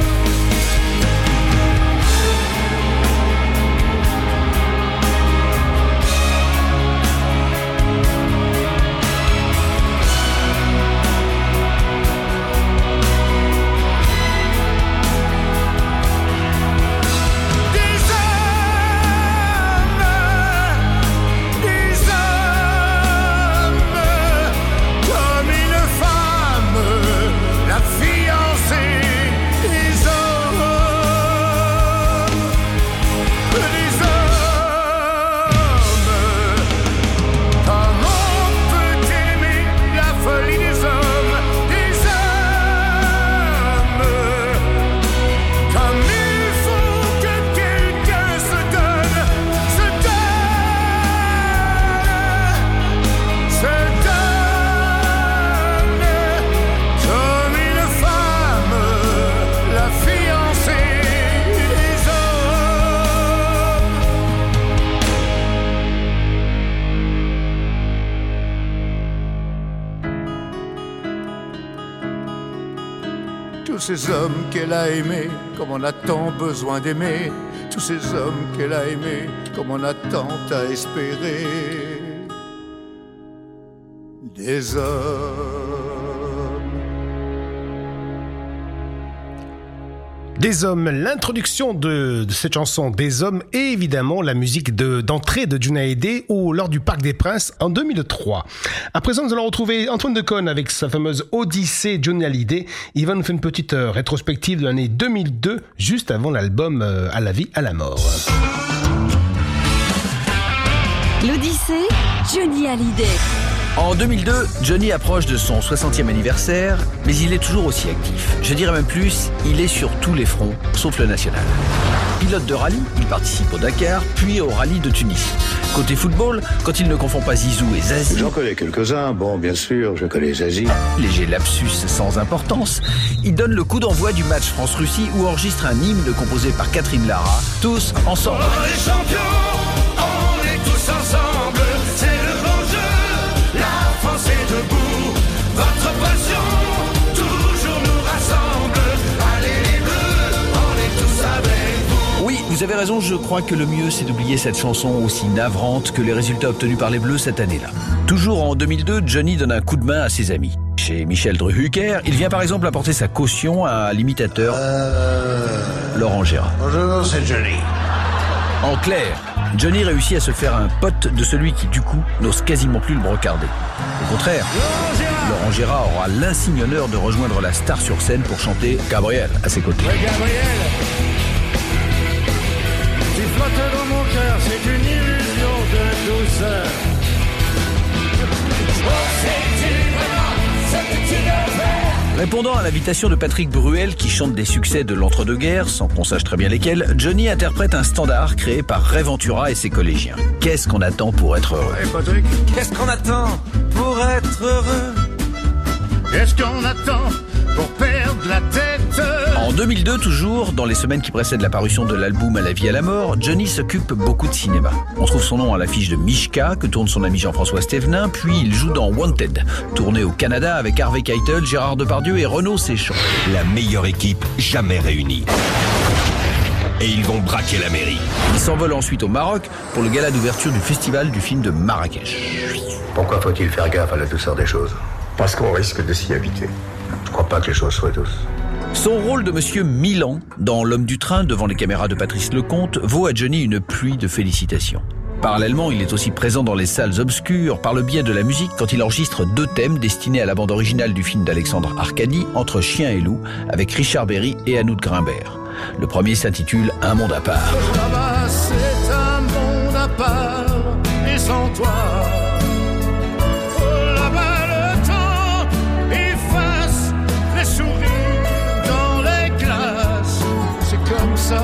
Tous ces hommes qu'elle a aimés, comme on a tant besoin d'aimer, tous ces hommes qu'elle a aimés, comme on a tant à espérer. Des hommes. Des hommes, l'introduction de cette chanson Des hommes et évidemment la musique d'entrée de Johnny Hallyday lors du Parc des Princes en 2003. À présent, nous allons retrouver Antoine Decaune avec sa fameuse Odyssée Johnny Hallyday. Il va nous faire une petite rétrospective de l'année 2002, juste avant l'album À la vie, à la mort. L'Odyssée Johnny Hallyday. En 2002, Johnny approche de son 60e anniversaire, mais il est toujours aussi actif. Je dirais même plus, il est sur tous les fronts, sauf le national. Pilote de rallye, il participe au Dakar, puis au rallye de Tunis. Côté football, quand il ne confond pas Zizou et Zazie... J'en connais quelques-uns, bon, bien sûr, je connais Zazie. Léger lapsus sans importance, il donne le coup d'envoi du match France-Russie où enregistre un hymne composé par Catherine Lara, tous ensemble. On est champions, on est tous ensemble, c'est le bon jeu. La France est debout, votre passion toujours nous rassemble. Allez les Bleus, on est tous avec vous. Oui, vous avez raison, je crois que le mieux c'est d'oublier cette chanson aussi navrante que les résultats obtenus par les Bleus cette année-là. Toujours en 2002, Johnny donne un coup de main à ses amis. Chez Michel Drucker, il vient par exemple apporter sa caution à l'imitateur Laurent Gérard. Bonjour, c'est Johnny. En clair, Johnny réussit à se faire un pote de celui qui, du coup, n'ose quasiment plus le brocarder. Au contraire, Laurent Gérard aura l'insigne honneur de rejoindre la star sur scène pour chanter Gabriel à ses côtés. Ouais, Gabriel, tu flottes dans mon cœur, c'est une illusion de douceur. Répondant à l'invitation de Patrick Bruel qui chante des succès de l'entre-deux-guerres, sans qu'on sache très bien lesquels, Johnny interprète un standard créé par Ray Ventura et ses collégiens. Qu'est-ce qu'on attend pour être heureux ? Hey Patrick, qu'est-ce qu'on attend pour être heureux ? Qu'est-ce qu'on attend pour perdre la tête ? En 2002 toujours, dans les semaines qui précèdent la parution de l'album À la vie à la mort, Johnny s'occupe beaucoup de cinéma. On trouve son nom à l'affiche de Mishka, que tourne son ami Jean-François Stévenin, puis il joue dans Wanted, tourné au Canada avec Harvey Keitel, Gérard Depardieu et Renaud Séchon. La meilleure équipe jamais réunie. Et ils vont braquer la mairie. Il s'envole ensuite au Maroc pour le gala d'ouverture du festival du film de Marrakech. Pourquoi faut-il faire gaffe à la douceur des choses ? Parce qu'on risque de s'y habituer. Je crois pas que les choses soient douces. Son rôle de Monsieur Milan dans L'Homme du Train devant les caméras de Patrice Lecomte vaut à Johnny une pluie de félicitations. Parallèlement, il est aussi présent dans les salles obscures par le biais de la musique quand il enregistre 2 thèmes destinés à la bande originale du film d'Alexandre Arcadi, Entre chien et loup, avec Richard Berry et Anouk Grimbert. Le premier s'intitule Un monde à part. Là-bas, c'est un monde à part, et sans toi. Oh, là-bas, le temps efface les sourires dans les glaces. C'est comme ça,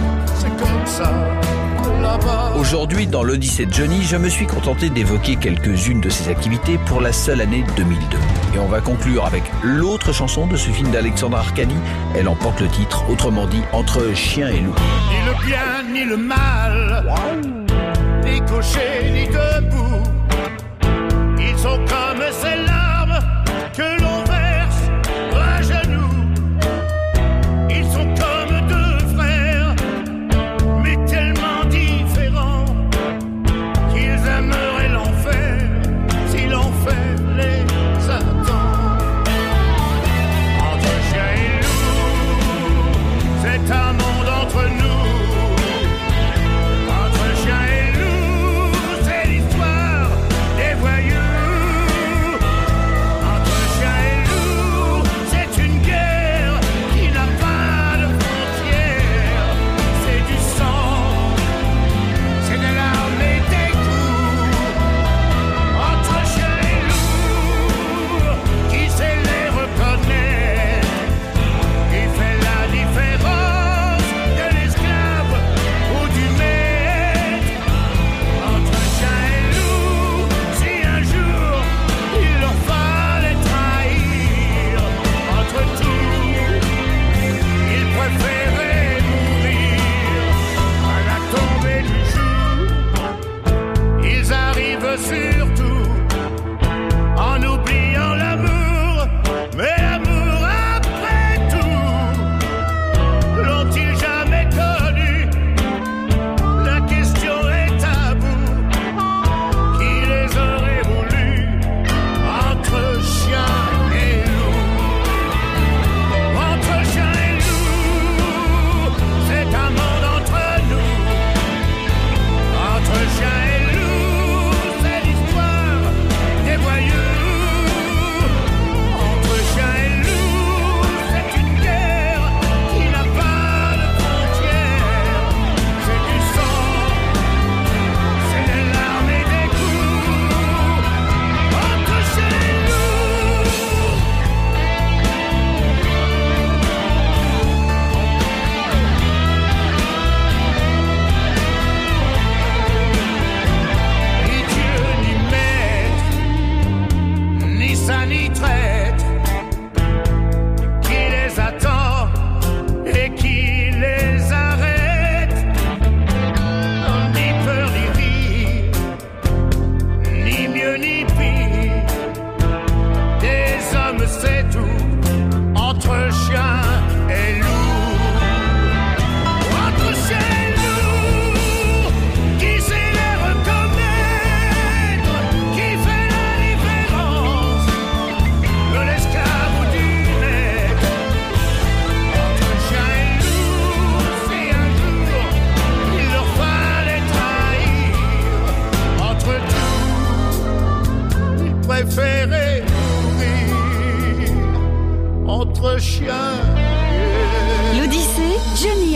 là-bas. Aujourd'hui, dans l'Odyssée de Johnny, je me suis contenté d'évoquer quelques-unes de ses activités pour la seule année 2002. Et on va conclure avec l'autre chanson de ce film d'Alexandre Arcadi. Elle en porte le titre, autrement dit, Entre chien et loup. Ni le bien, ni le mal, ni couché, ni debout. Ils sont comme ces larmes que l'on verse à genoux. Ils sont comme 2 frères, mais tellement différents qu'ils aimeraient l'enfer si l'enfer les attend. Entre chien et loup, c'est un monde entre nous. Entre chien et loup, c'est l'histoire des voyous.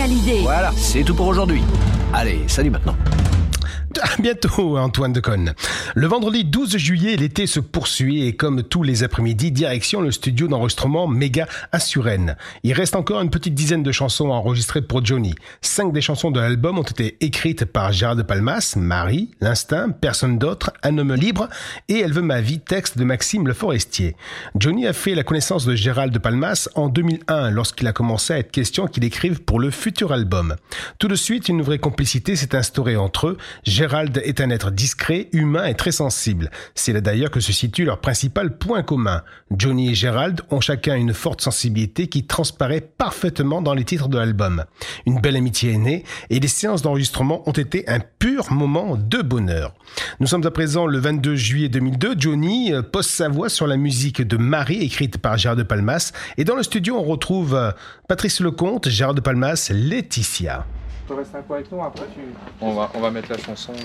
Hallyday. Voilà, c'est tout pour aujourd'hui. Allez, salut maintenant. À bientôt, Antoine Decaune. Le vendredi 12 juillet, l'été se poursuit et comme tous les après-midi, direction le studio d'enregistrement Méga à Suresnes. Il reste encore une petite dizaine de chansons enregistrées pour Johnny. 5 des chansons de l'album ont été écrites par Gérald de Palmas, Marie, L'Instinct, Personne d'autre, Un homme libre et Elle veut ma vie, texte de Maxime Le Forestier. Johnny a fait la connaissance de Gérald de Palmas en 2001 lorsqu'il a commencé à être question qu'il écrive pour le futur album. Tout de suite, une vraie complicité s'est instaurée entre eux. Gérald est un être discret, humain et très sensible. C'est là d'ailleurs que se situe leur principal point commun. Johnny et Gérald ont chacun une forte sensibilité qui transparaît parfaitement dans les titres de l'album. Une belle amitié est née et les séances d'enregistrement ont été un pur moment de bonheur. Nous sommes à présent le 22 juillet 2002. Johnny pose sa voix sur la musique de Marie écrite par Gérald de Palmas et dans le studio on retrouve Patrice Lecomte, Gérald de Palmas, Laetitia. Tu peux rester un peu avec nous, après on va mettre la chanson.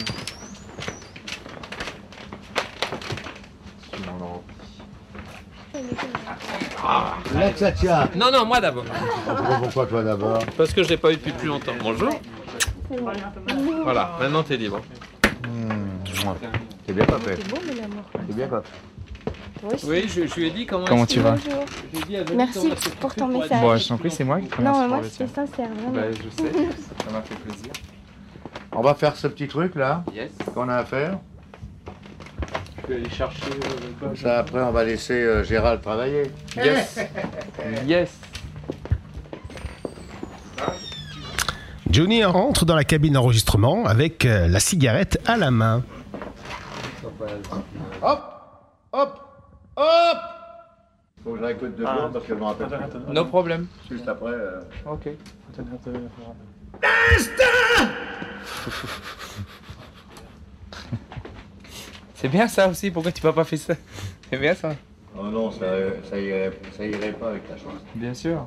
Là que ça tient. Non, moi d'abord. Pourquoi toi d'abord? Parce que je l'ai pas eu depuis plus longtemps. Bonjour. Voilà, maintenant t'es libre. C'est bien pas fait. C'est beau, mon amour. C'est bien pas fait. Oui, je lui ai dit comment tu vas? Merci pour ton message. Bon, je t'en prie, c'est moi qui te remercie. Non, moi, pour le c'était tien. sincère, vraiment. Bah, je sais, ça m'a fait plaisir. On va faire ce petit truc là, Yes. qu'on a à faire. Je vais aller chercher Comme ça après on va laisser Gérald travailler. Yes. Yes. Johnny rentre dans la cabine d'enregistrement avec la cigarette à la main. Hop, hop, hop. Faut que j'écoute de loin parce que je me rappelle. No problème. Juste après. Ok. C'est bien ça aussi, pourquoi tu m'as pas fait ça? C'est bien ça. Oh non, ça irait pas avec la chanson. Bien sûr.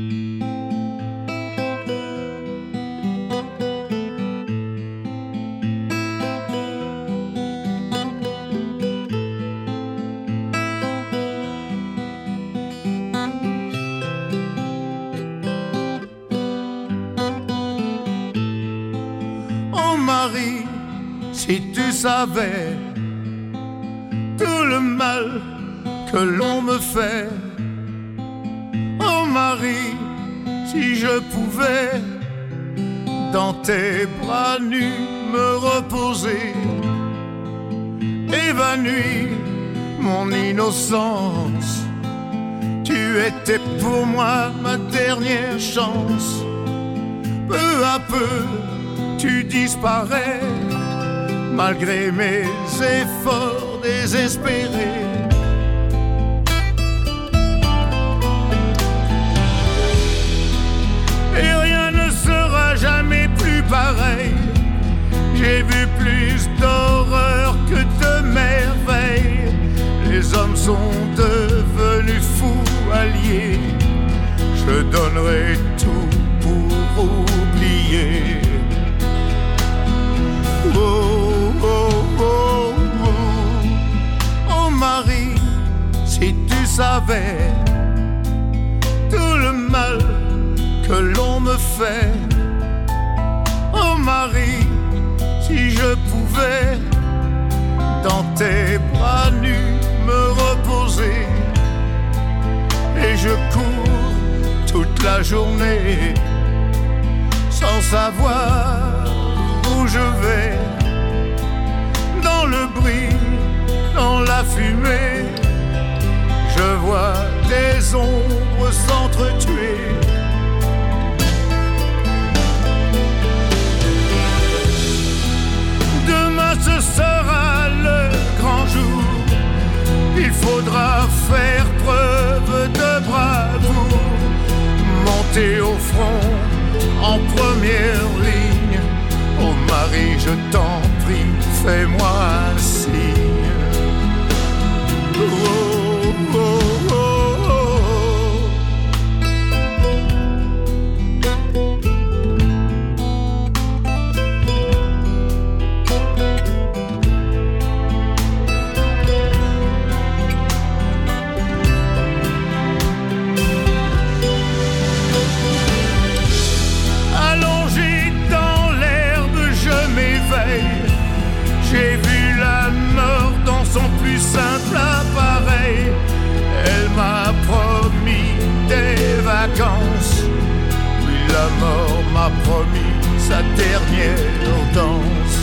Oh Marie, si tu savais tout le mal que l'on me fait. Oh Marie, si je pouvais dans tes bras nus me reposer, évanouir mon innocence. Tu étais pour moi ma dernière chance. Peu à peu, tu disparais, malgré mes efforts désespérés. Et rien ne sera jamais plus pareil. J'ai vu plus d'horreur que de merveilles. Les hommes sont devenus fous alliés. Je donnerai tout pour oublier. Oh, oh, oh, oh. Oh Marie, si tu savais tout le mal que l'on me fait. Oh Marie, si je pouvais dans tes bras nus me reposer. Et je cours toute la journée sans savoir où je vais. Dans le bruit, dans la fumée, je vois des ombres s'entretuer. Demain ce sera le grand jour. Il faudra faire preuve de bravoure, monter au front en première ligne. Oh Marie, je t'en prie, fais-moi un signe. Oh, oh, oh, oh. la mort m'a promis sa dernière danse.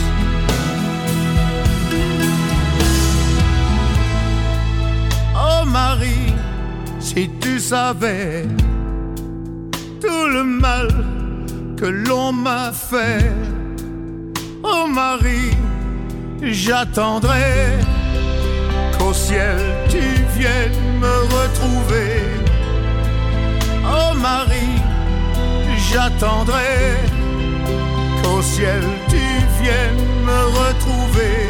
Oh Marie, si tu savais tout le mal que l'on m'a fait. Oh Marie, j'attendrai qu'au ciel tu viennes me retrouver. Oh Marie, j'attendrai qu'au ciel tu viennes me retrouver.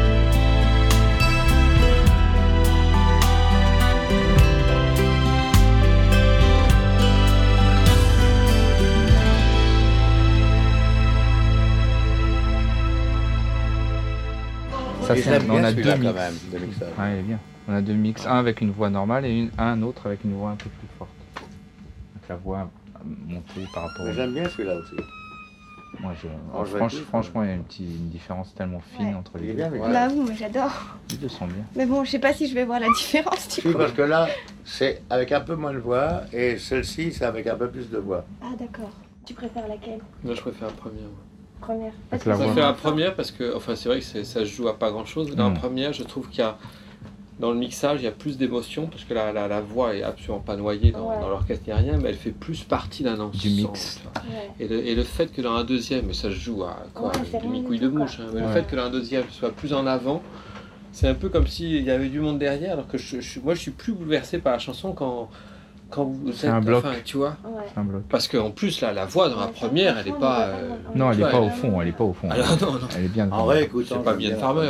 Ça, on a deux mix. Ouais, il est bien. On a deux mix, un avec une voix normale et un autre avec une voix un peu plus forte. Donc la voix montée par rapport. Mais j'aime bien celui-là aussi. Moi, franchement, il y a une différence tellement fine entre les deux. Bah oui, mais j'adore. Les deux sont bien. Mais bon, je sais pas si je vais voir la différence. Si, parce que là, c'est avec un peu moins de voix et celle-ci, c'est avec un peu plus de voix. Ah d'accord. Tu préfères laquelle? Moi, je préfère la première. Première. Je préfère la première parce que, enfin, c'est vrai que ça se joue à pas grand-chose. Dans la première, je trouve qu'il y a, dans le mixage, il y a plus d'émotion parce que la voix est absolument pas noyée dans l'orchestre, il n'y a rien, mais elle fait plus partie d'un ensemble. Du mix. Et le fait que dans un deuxième, mais ça se joue à quoi, demi-couille de mouche, hein, mais le fait que dans un deuxième soit plus en avant, c'est un peu comme s'il y avait du monde derrière, alors que moi je suis plus bouleversé par la chanson quand vous êtes, un bloc. Enfin, tu vois, c'est un bloc. Parce qu'en plus la voix dans la première, elle est pas. Non, elle est pas au fond. Elle est pas au fond. Alors, non. Elle est bien. En vrai, écoute, c'est pas bien Farmer.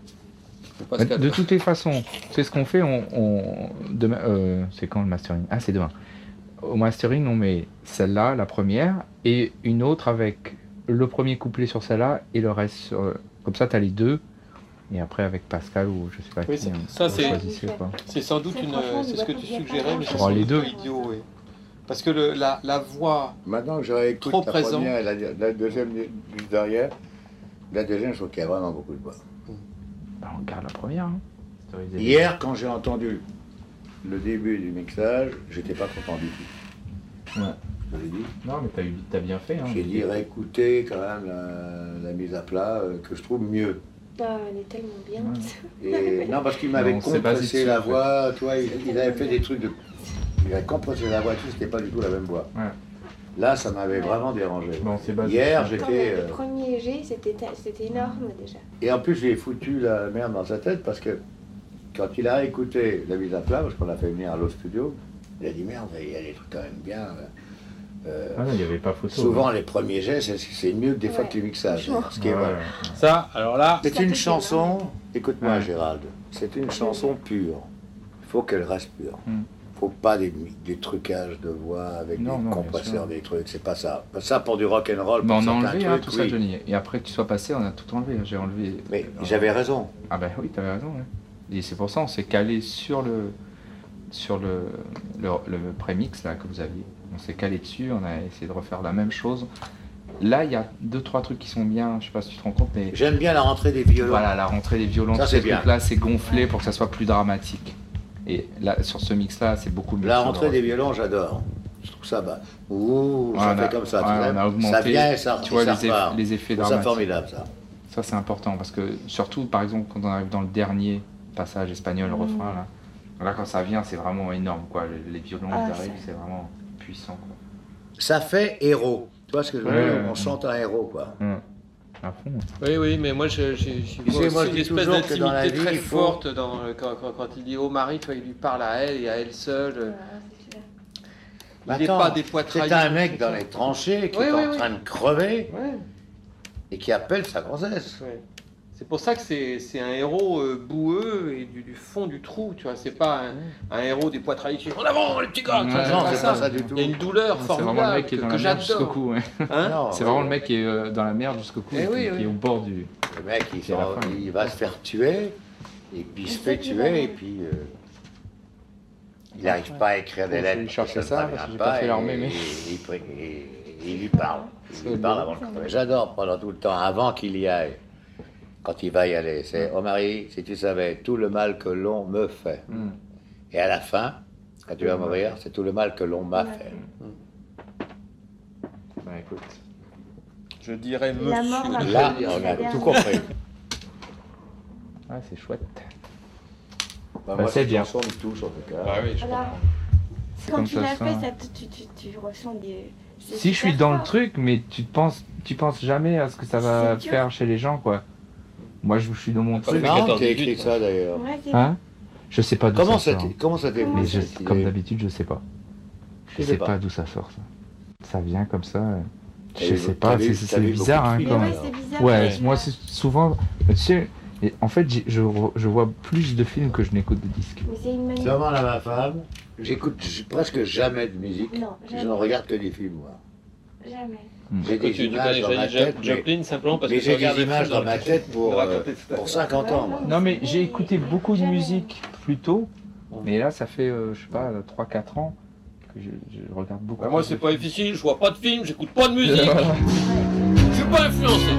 De toutes les façons, c'est ce qu'on fait. Demain, c'est quand le mastering? Ah, c'est demain. Au mastering, on met celle-là, la première, et une autre avec le premier couplet sur celle-là et le reste sur. Comme ça, t'as les deux. Et après avec Pascal ou je sais pas qui. Ça c'est sans doute c'est ce que tu suggérais, mais c'est sans les deux. Idiot, oui. Parce que la voix. Maintenant que je réécoute trop la présent. Première et la deuxième du derrière, la deuxième, je trouve qu'il y a vraiment beaucoup de voix. Bah, on regarde la première. Hein. Hier, quand j'ai entendu le début du mixage, j'étais pas content du tout. Ouais. Je l'ai dit. Non, mais t'as bien fait. Hein, j'ai dit réécouter quand même la mise à plat que je trouve mieux. Ah, elle est tellement bien. Et, non, parce qu'il m'avait compressé la voix, toi, il avait fait des trucs de. Il a compressé la voix, tout, c'était pas du tout la même voix. Ouais. Là, ça m'avait vraiment dérangé. Bon, hier, j'étais. Le premier G, c'était énorme déjà. Et en plus, j'ai foutu la merde dans sa tête parce que quand il a écouté la mise à plat, parce qu'on l'a fait venir à l'O Studio, il a dit merde, il y a des trucs quand même bien. il n'y avait pas photo. Souvent, les premiers jets, c'est mieux que des fois que les mixages. Ce qui est vrai. Ça, alors là. C'est une chanson, écoute-moi Gérald, c'est une chanson pure. Il faut qu'elle reste pure. Il ne faut pas des trucages de voix avec des compresseurs, des trucs, c'est pas ça. Pas ça pour du rock and roll. On a enlevé tout ça, Johnny. Et après que tu sois passé, on a tout enlevé. J'ai enlevé. Mais j'avais raison. Ah ben oui, tu avais raison. Ouais. Et c'est pour ça, on s'est calé sur le prémix là que vous aviez. On s'est calé dessus, on a essayé de refaire la même chose. Là, il y a 2-3 trucs qui sont bien, je sais pas si tu te rends compte, mais... J'aime bien la rentrée des violons. Voilà, la rentrée des violons, ça, c'est bien. Là, c'est gonflé pour que ça soit plus dramatique. Et là, sur ce mix-là, c'est beaucoup mieux. La rentrée des violons, j'adore. Je trouve ça, ça fait comme ça. On a augmenté, ça vient et ça, tu vois, ça les effets dramatiques. C'est formidable, ça. Ça, c'est important, parce que surtout, par exemple, quand on arrive dans le dernier passage espagnol, le refrain, là, quand ça vient, c'est vraiment énorme, quoi. Les violons, ils arrivent, c'est vraiment puissant, quoi. Ça fait héros. Tu vois ce que je veux dire? On chante un héros, quoi. À fond. Oui, mais moi, j'ai une espèce d'intimité très forte quand il dit « Oh Marie », il lui parle à elle et à elle seule. Il n'est pas des poitrailleux. C'est un mec dans les tranchées qui est en train de crever et qui appelle sa grossesse. C'est pour ça que c'est un héros boueux et du fond du trou, tu vois. C'est pas un héros des poitraillés qui en avant, les petits gars. Non, c'est pas ça du tout. Il y a une douleur formidable. C'est vraiment le mec qui est dans la merde jusqu'au cou. C'est vraiment le mec qui est dans la merde jusqu'au cou, qui est au bord du. Le mec, il va se faire tuer, et puis il se fait tuer, et puis il n'arrive pas à écrire des lettres. Il cherche ça, parce que j'ai pas fait l'armée, mais. Il lui parle. Il lui parle avant le crever. J'adore pendant tout le temps, avant qu'il y aille. Quand il va y aller, c'est « Oh Marie, si tu savais tout le mal que l'on me fait. » Et à la fin, quand tu vas mourir, c'est tout le mal que l'on m'a fait. écoute. Je dirais La mort monsieur. va Là, on a tout compris. Ah, c'est chouette. Bah, moi, c'est cette bien. chanson me touche en tout cas. Ah oui, je Voilà. comprends. Quand comme tu ça, l'as ça. fait, tu ressens des. c'est Si je suis super dans le fort. truc, mais tu penses jamais à ce que ça va C'est dur. faire chez les gens, quoi. Moi, je suis dans mon C'est truc. marrant que tu aies écrit ça d'ailleurs. Ouais, c'est Hein? Je sais pas d'où Comment ça ça sort. t'est Mais venu comme d'habitude, je sais pas. Je sais pas. pas d'où ça sort, ça. Ça vient comme ça. T'as Je vu- sais pas, t'as vu- c'est t'as vu bizarre, beaucoup hein, de films, comme... Mais ouais, c'est bizarre. Ouais, Ouais. moi, c'est souvent... Tu sais, en fait, je vois plus de films que je n'écoute de disques. Mais c'est une manière. Sûrement là, ma femme, j'écoute presque jamais de musique. Non, Je jamais. ne regarde que des films, moi. Jamais. J'ai des Tu images connais dans ma Janis tête, Joplin simplement parce mais que tu j'ai regardes des des images films dans ma tête pour 50 ans, moi. Non, mais j'ai écouté beaucoup de musique plus tôt. Mais là, ça fait, je sais pas, 3-4 ans que je regarde beaucoup. Bah, moi, c'est pas difficile, je vois pas de film, j'écoute pas de musique. Voilà. Je suis pas influencé.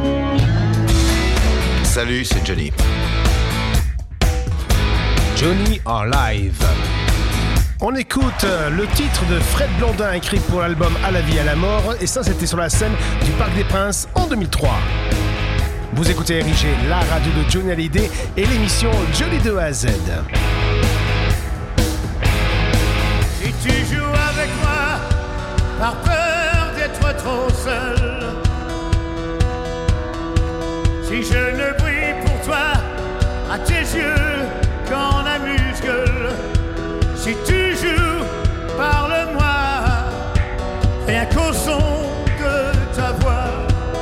Salut, c'est Johnny. Johnny en live. On écoute le titre de Fred Blondin écrit pour l'album À la vie, à la mort. Et ça, c'était sur la scène du Parc des Princes en 2003. Vous écoutez RIG, la radio de Johnny Hallyday et l'émission Johnny de A à Z. Si tu joues avec moi, par peur d'être trop seul. Si je ne brille pour toi, à tes yeux, quand la muse gueule. Si tu joues, parle-moi, rien qu'au son de ta voix.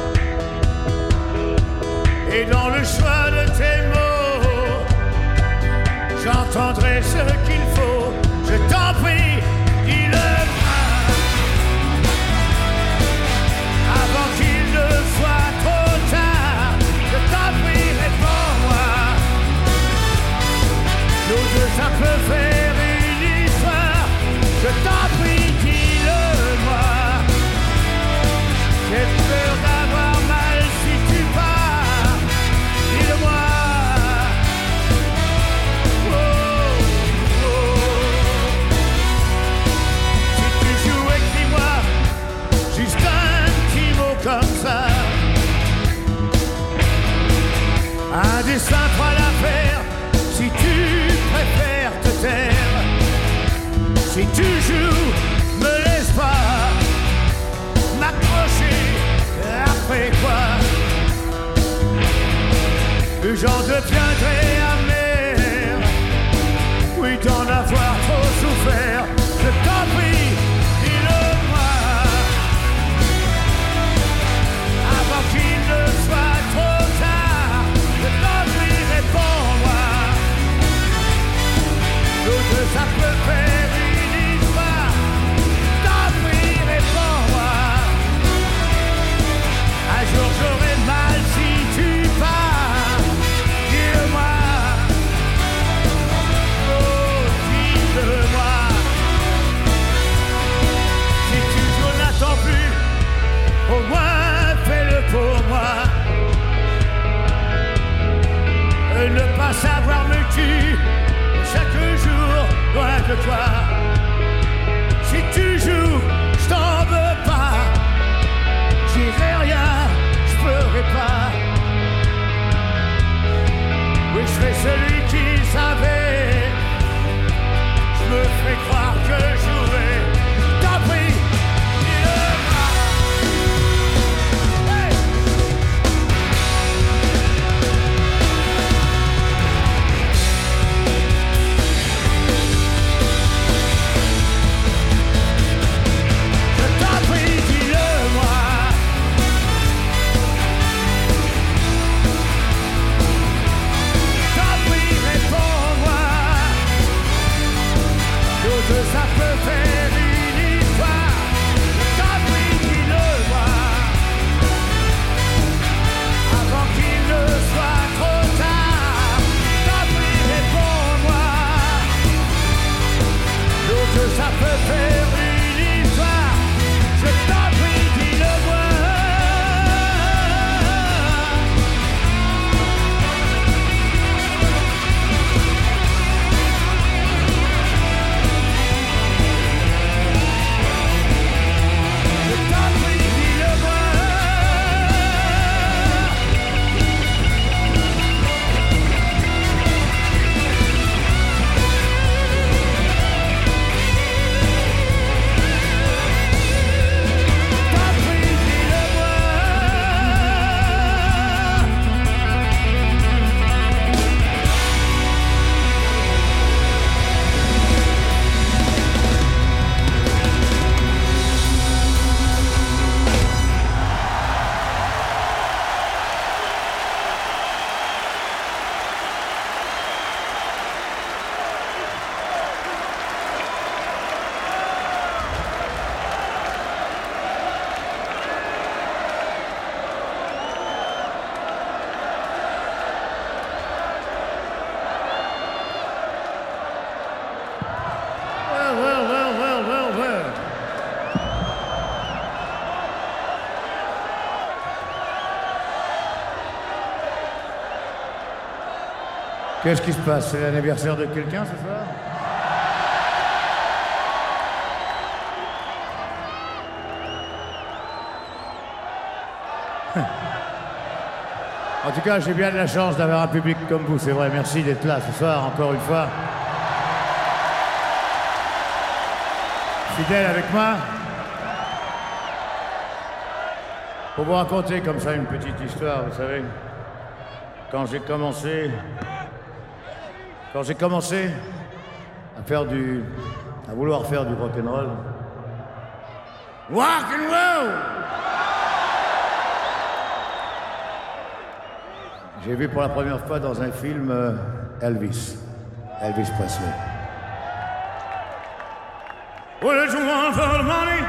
Et dans le choix de tes mots, j'entendrai ce qu'il faut. Je t'en prie, dis-le-moi, avant qu'il ne soit trop tard. Je t'en prie, réponds-moi. Nous deux, ça peut faire une histoire. Je t'en prie, dis-le-moi. J'ai peur d'avoir mal si tu pars. Dis-le-moi. Oh, oh. Si tu joues, écris-moi juste un petit mot comme ça. Un dessin, trois l'affaire. Si tu préfères te taire, si tu joues, me laisse pas m'accrocher. Après quoi, j'en deviendrai amer. Oui, d'en avoir trop souffert. Je t'en prie, dis-le-moi, avant qu'il ne soit trop tard. Je t'en prie, réponds-moi. Nous deux, ça peut faire une histoire. T'en prie, réponds-moi. Un jour j'aurai mal si tu pars. Dis-le-moi. Oh, dis-le-moi. Si tu joues, n'attends plus. Au moins, fais-le pour moi. Ne pas savoir me tue. Chaque jour, loin de toi. Si tu joues, je t'en veux pas. J'irai rien, je ferai pas. Oui, je serai celui qui savait. Je me fais croire que je jouerai. T'en prie, dis-le-moi. Hey! Qu'est-ce qui se passe? C'est l'anniversaire de quelqu'un ce soir? En tout cas, j'ai bien de la chance d'avoir un public comme vous, c'est vrai. Merci d'être là ce soir, encore une fois. Fidèle avec moi. Pour vous raconter comme ça une petite histoire, vous savez. Quand j'ai commencé à vouloir faire du rock'n'roll. Rock'n'roll! J'ai vu pour la première fois dans un film Elvis Presley. Well, it's one for the money.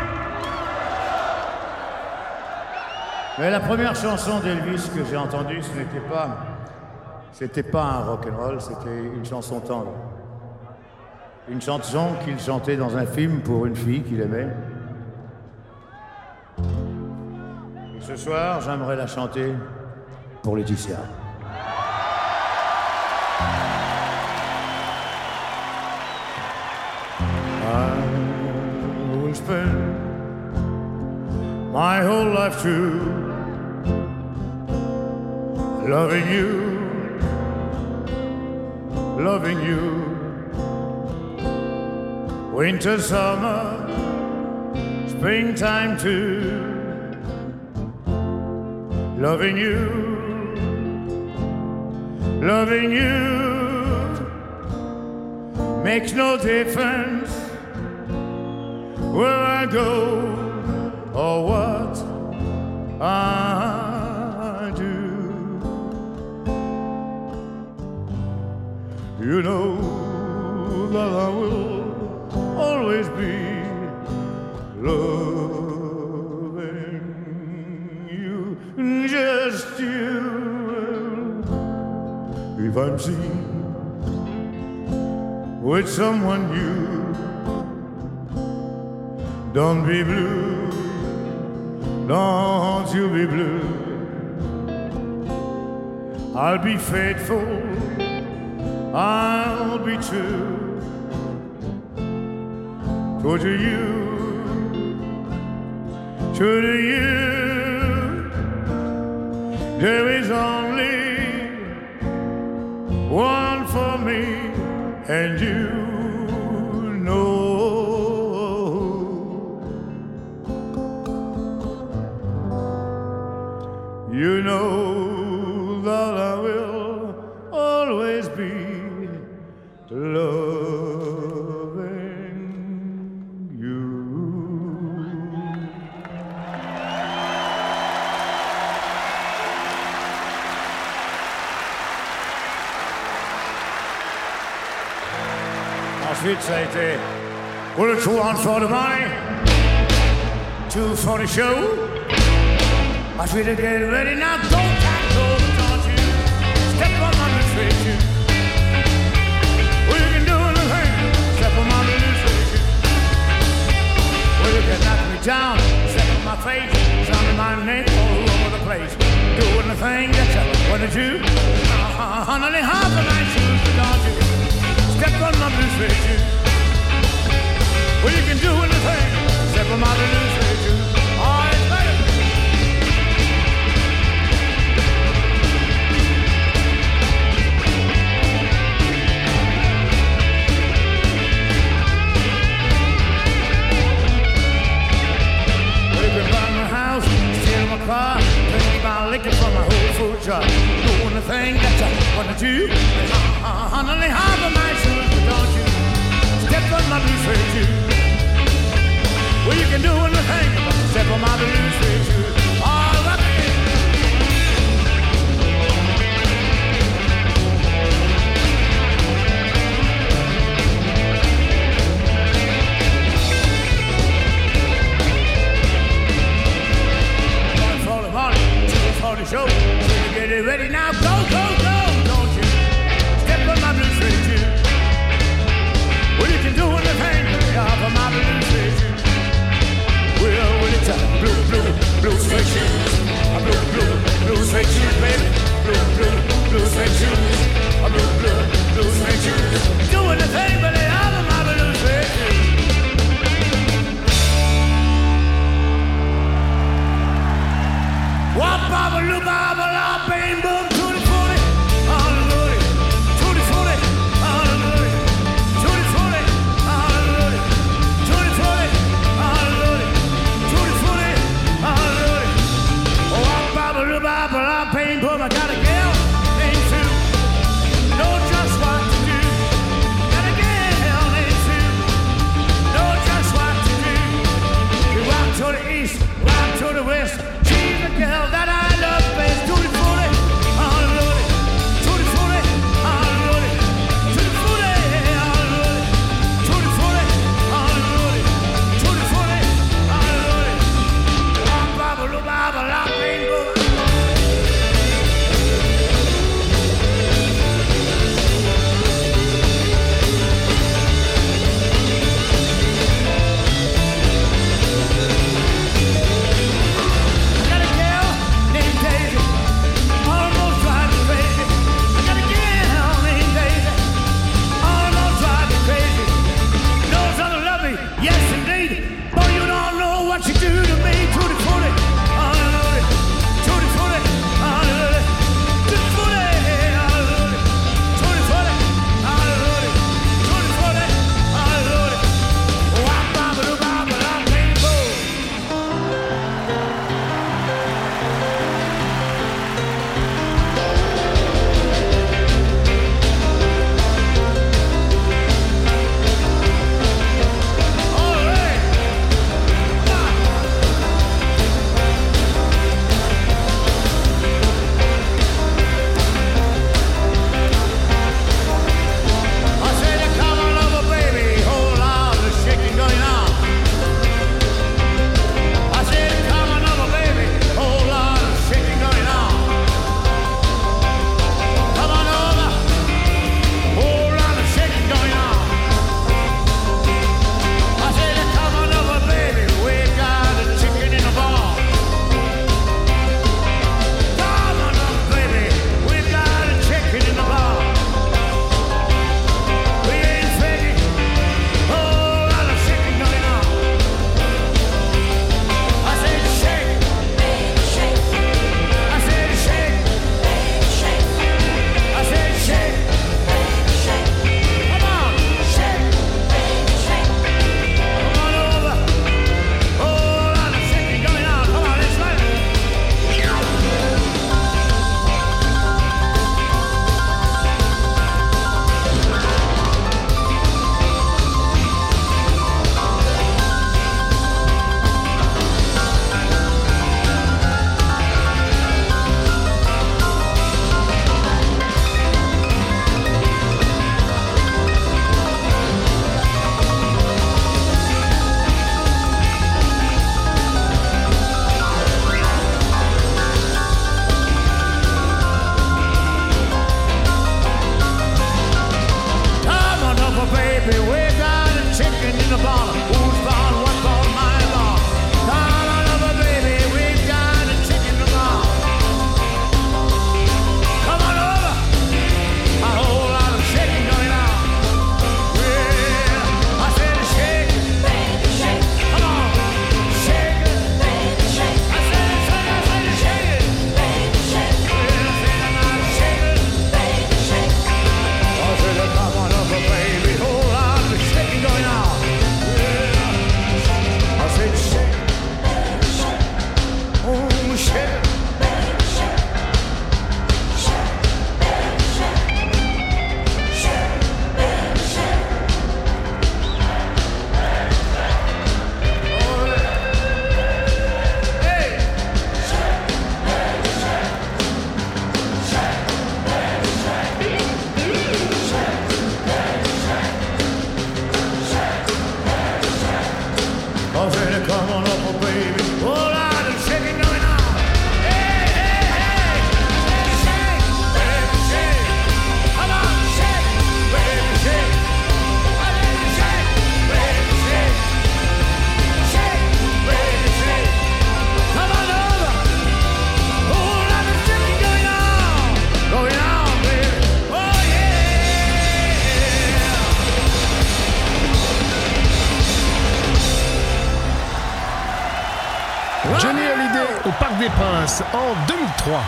Mais la première chanson d'Elvis que j'ai entendue, c'était pas un rock'n'roll, c'était une chanson tendre. Une chanson qu'il chantait dans un film pour une fille qu'il aimait. Et ce soir, j'aimerais la chanter pour Laetitia. I will spend my whole life through loving you, winter, summer, springtime too, loving you makes no difference where I go or what I do. You know that I will always be loving you, just you. If I'm seen with someone new, don't be blue, don't you be blue. I'll be faithful, I'll be true. True to you, there is only one for me, and you know. You know that I will always be loving you. Ensuite, ça a été well, it's one for the money, two for the show. I should have get ready now, don't you step on my administration. Well, you can do anything, step on my administration. Well, you can knock me down, step on my face, sounding my name all over the place. Doing the thing that you want to do. Honey, half of my shoes, don't you step on my administration. Well, you can do anything, step on my administration. All right, baby. Car, think about liquor from my whole food truck. Doing the thing that you wanna do. Honey, half of my shoes, but don't you step on my blue suede shoes. Well, you can do anything but step on my blue suede shoes. All right. For the show, so you get it ready now. Go, go, go, don't you step on my blue suede shoes. Well, you can do anything off of my blue suede shoes. Well, it's a blue, blue, blue suede shoes. A blue, blue, blue suede shoes, baby. Blue, blue, blue suede shoes. A blue, blue, To the east, right to the west. She's the girl that I love best. Johnny Hallyday au Parc des Princes en 2003.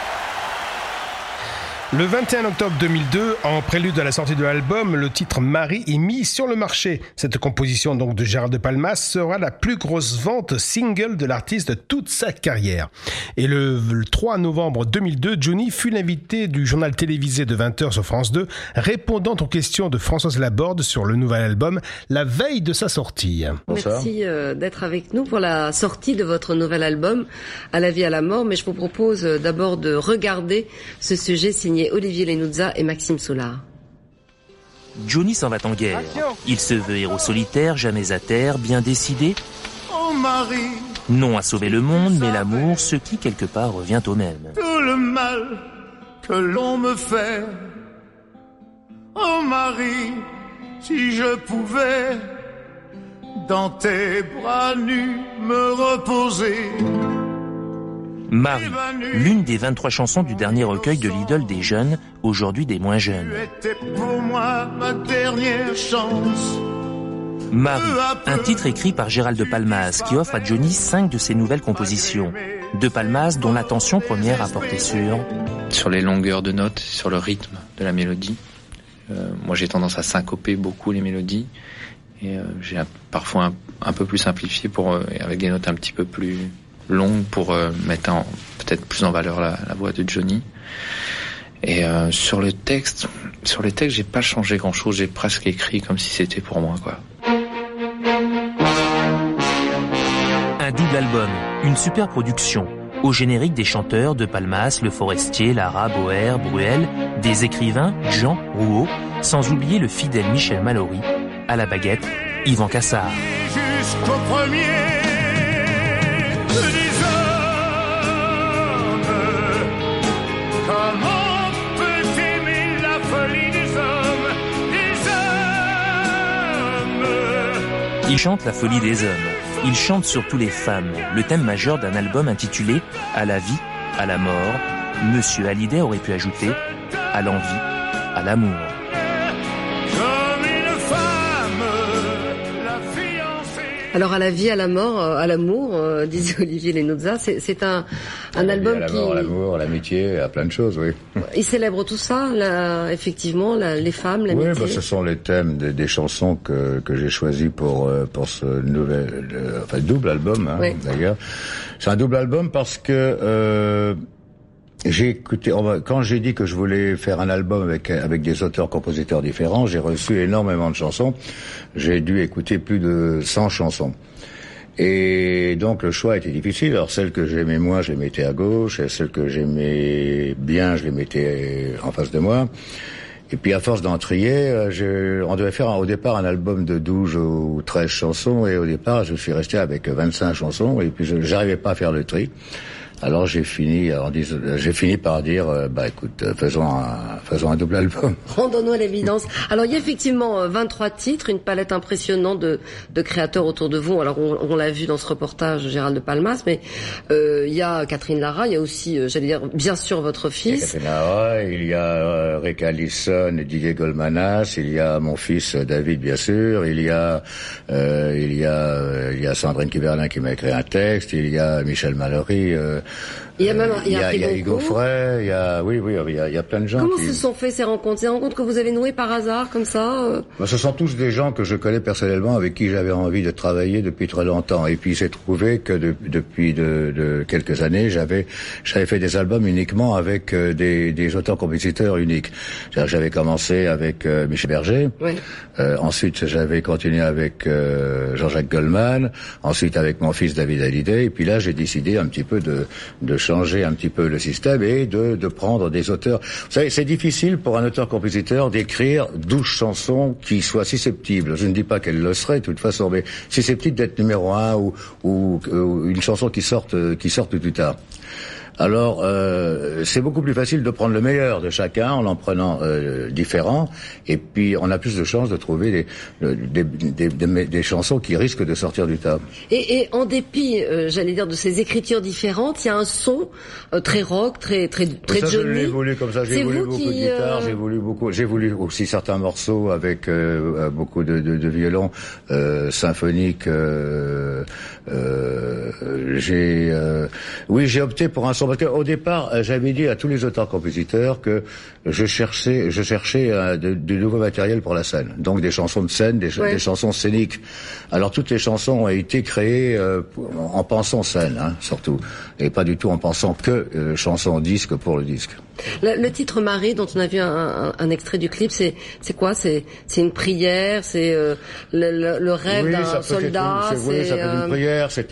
Le 21 octobre 2002, en prélude à la sortie de l'album, le titre Marie est mis sur le marché. Cette composition donc de Gérald de Palmas sera la plus grosse vente single de l'artiste de toute sa carrière. Et le 3 novembre 2002, Johnny fut l'invité du journal télévisé de 20h sur France 2, répondant aux questions de Françoise Laborde sur le nouvel album, la veille de sa sortie. Merci d'être avec nous pour la sortie de votre nouvel album, À la vie, à la mort, mais je vous propose d'abord de regarder ce sujet signé Olivier Lenuzza et Maxime Soulard. Johnny s'en va en guerre. Il se veut héros solitaire, jamais à terre, bien décidé. Oh Marie, non à sauver le monde, mais l'amour, ce qui quelque part revient au même. tout le mal que l'on me fait. Oh Marie, si je pouvais dans tes bras nus me reposer. Marie, l'une des 23 chansons du dernier recueil de l'idole des jeunes, aujourd'hui des moins jeunes. Tu étais pour moi ma dernière chance. Marie, un titre écrit par Gérald de Palmas qui offre à Johnny 5 de ses nouvelles compositions. De Palmas dont l'attention première a porté sur les longueurs de notes, sur le rythme de la mélodie. Moi j'ai tendance à syncoper beaucoup les mélodies et j'ai parfois un peu plus simplifié avec des notes un petit peu plus longue pour mettre peut-être plus en valeur la voix de Johnny. Et sur les textes, j'ai pas changé grand-chose. J'ai presque écrit comme si c'était pour moi, quoi. Un double album, une super production. Au générique des chanteurs de Palmas, Le Forestier, Lara, Boer, Bruel, des écrivains, Jean, Rouault, sans oublier le fidèle Michel Mallory. À la baguette, Yvan Cassard. Jusqu'au premier. Comment peut aimer la folie des hommes, Il chante la folie des hommes. Il chante surtout les femmes, le thème majeur d'un album intitulé À la vie, à la mort. Monsieur Hallyday aurait pu ajouter à l'envie, à l'amour. Alors à la vie, à la mort, à l'amour, disait Olivier Lenuzza, c'est un album qui... À l'amour, à l'amitié, à plein de choses, oui. Il célèbre tout ça, effectivement, les femmes, l'amitié. Oui, ce sont les thèmes des chansons que j'ai choisis pour ce double album, oui. D'ailleurs. C'est un double album parce que j'ai écouté, quand j'ai dit que je voulais faire un album avec des auteurs-compositeurs différents, j'ai reçu énormément de chansons. J'ai dû écouter plus de 100 chansons. Et donc le choix était difficile. Alors celles que j'aimais moins, je les mettais à gauche, et celles que j'aimais bien, je les mettais en face de moi. Et puis à force d'en trier, on devait faire au départ un album de 12 ou 13 chansons, et au départ je suis resté avec 25 chansons, et puis j'arrivais pas à faire le tri. Alors j'ai fini par dire, écoute, faisons un double album. Rendons-nous à l'évidence. Alors il y a effectivement 23 titres, une palette impressionnante de créateurs autour de vous. Alors on l'a vu dans ce reportage, Gérald de Palmas, mais il y a Catherine Lara, il y a aussi, bien sûr votre fils. Il y a Catherine Lara, il y a Rick Allison et Didier Golmanas, il y a mon fils David, bien sûr, il y a Sandrine Kiberlin qui m'a écrit un texte, il y a Michel Mallory. Il y a Hugo Frey, il y a plein de gens. Comment se sont fait ces rencontres que vous avez nouées par hasard, comme ça Ce sont tous des gens que je connais personnellement, avec qui j'avais envie de travailler depuis très longtemps. Et puis il s'est trouvé que depuis quelques années, j'avais fait des albums uniquement avec des auteurs-compositeurs uniques. J'avais commencé avec Michel Berger. Oui. Ensuite, j'avais continué avec Jean-Jacques Goldman. Ensuite, avec mon fils David Hallyday. Et puis là, j'ai décidé un petit peu de changer un petit peu le système et de prendre des auteurs. Vous savez, c'est difficile pour un auteur-compositeur d'écrire 12 chansons qui soient susceptibles. Je ne dis pas qu'elles le seraient de toute façon, mais susceptibles d'être numéro 1 ou une chanson qui sorte plus tard. Alors, c'est beaucoup plus facile de prendre le meilleur de chacun en prenant différents, et puis on a plus de chances de trouver des chansons qui risquent de sortir du tas. Et en dépit, j'allais dire, de ces écritures différentes, il y a un son très rock, très ça, Johnny. Je l'ai voulu comme ça. J'ai voulu beaucoup de guitare, j'ai voulu aussi certains morceaux avec beaucoup de violon symphonique. J'ai opté pour un son parce qu'au départ j'avais dit à tous les auteurs-compositeurs que je cherchais de nouveaux matériels pour la scène, donc des chansons de scène, des chansons scéniques. Alors toutes les chansons ont été créées en pensant scène, surtout, et pas du tout en pensant que chanson disque pour le disque. Le titre Marie, dont on a vu un extrait du clip, c'est quoi? C'est une prière, c'est le rêve d'un soldat. Ça peut être une prière. C'est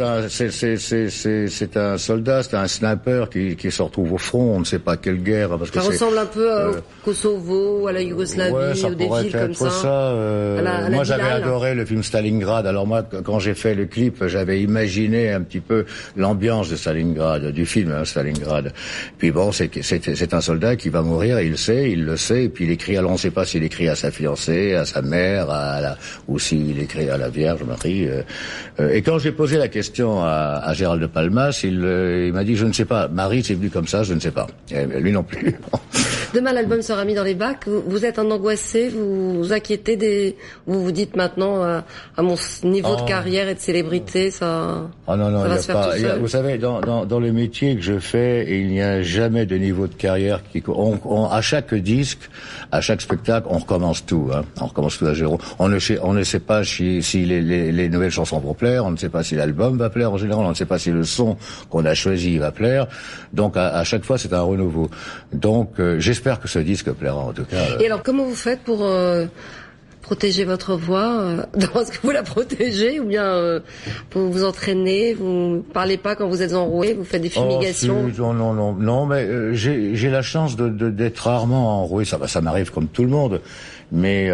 un soldat, c'est un sniper qui se retrouve au front. On ne sait pas quelle guerre. Parce que ça ressemble un peu au Kosovo, à la Yougoslavie, ou des villes comme ça. Moi, j'avais adoré le film Stalingrad. Alors moi, quand j'ai fait le clip, j'avais imaginé un petit peu l'ambiance de Stalingrad, du film Stalingrad. Puis bon, c'est un soldat qui va mourir, il le sait, et puis il écrit, alors on ne sait pas s'il écrit à sa fiancée, à sa mère, ou s'il écrit à la Vierge Marie. Et quand j'ai posé la question à Gérald de Palmas, il m'a dit, je ne sais pas, Marie c'est venu comme ça, je ne sais pas. Et lui non plus. Demain, l'album sera mis dans les bacs. Vous êtes un angoissé, vous vous inquiétez vous vous dites maintenant, à mon niveau de carrière et de célébrité, ça non, ça va se faire tout seul. Vous savez, dans le métier que je fais, il n'y a jamais de niveau de carrière à chaque disque, à chaque spectacle, on recommence tout, on recommence tout à zéro. On ne sait pas si les nouvelles chansons vont plaire, on ne sait pas si l'album va plaire en général, on ne sait pas si le son qu'on a choisi va plaire. Donc à chaque fois, c'est un renouveau. Donc j'espère que ce disque plaira en tout cas. Et alors, comment vous faites pour protéger votre voix? Est-ce que vous la protégez, ou bien vous vous entraînez, vous parlez pas quand vous êtes enroué, vous faites des fumigations? Non, mais j'ai la chance d'être rarement enroué. Ça m'arrive comme tout le monde, mais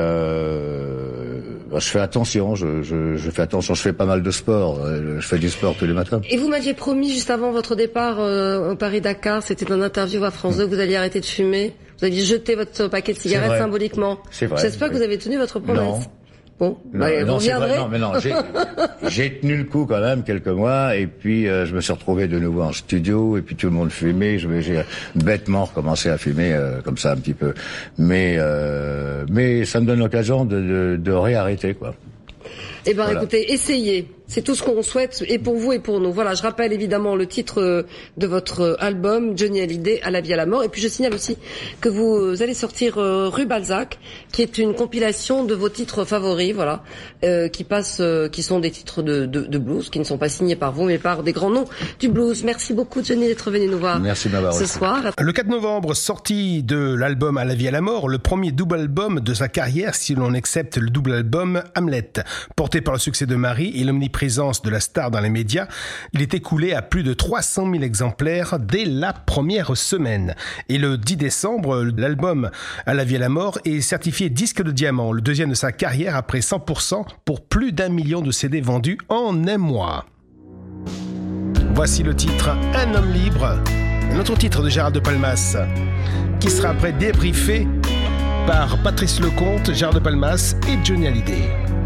je fais attention. Je fais attention. Je fais pas mal de sport. Je fais du sport tous les matins. Et vous m'aviez promis juste avant votre départ au Paris-Dakar, c'était dans une interview à France 2, que vous alliez arrêter de fumer. Vous aviez jeté votre paquet de cigarettes symboliquement. C'est vrai. J'espère que vous avez tenu votre promesse. Non. Bon, non, c'est vrai. Non, j'ai tenu le coup quand même quelques mois, et puis je me suis retrouvé de nouveau en studio, et puis tout le monde fumait. J'ai bêtement recommencé à fumer comme ça un petit peu, mais ça me donne l'occasion de réarrêter, quoi. Eh ben, écoutez, essayez. C'est tout ce qu'on souhaite, et pour vous et pour nous. Voilà, je rappelle évidemment le titre de votre album, Johnny Hallyday, à la vie à la mort. Et puis je signale aussi que vous allez sortir Rue Balzac, qui est une compilation de vos titres favoris, voilà, qui sont des titres de blues, qui ne sont pas signés par vous, mais par des grands noms du blues. Merci beaucoup, Johnny, d'être venu nous voir. Merci de m'avoir ce soir. Le 4 novembre, sortie de l'album À la vie à la mort, le premier double album de sa carrière, si l'on accepte le double album Hamlet. Porté par le succès de Marie et l'omniprésence de la star dans les médias, il est écoulé à plus de 300 000 exemplaires dès la première semaine. Et le 10 décembre, l'album À la vie à la mort est certifié disque de diamant, le deuxième de sa carrière après 100% pour plus d'1 million de CD vendus en un mois. Voici le titre Un homme libre, un autre titre de Gérald de Palmas, qui sera après débriefé par Patrice Lecomte, Gérald de Palmas et Johnny Hallyday.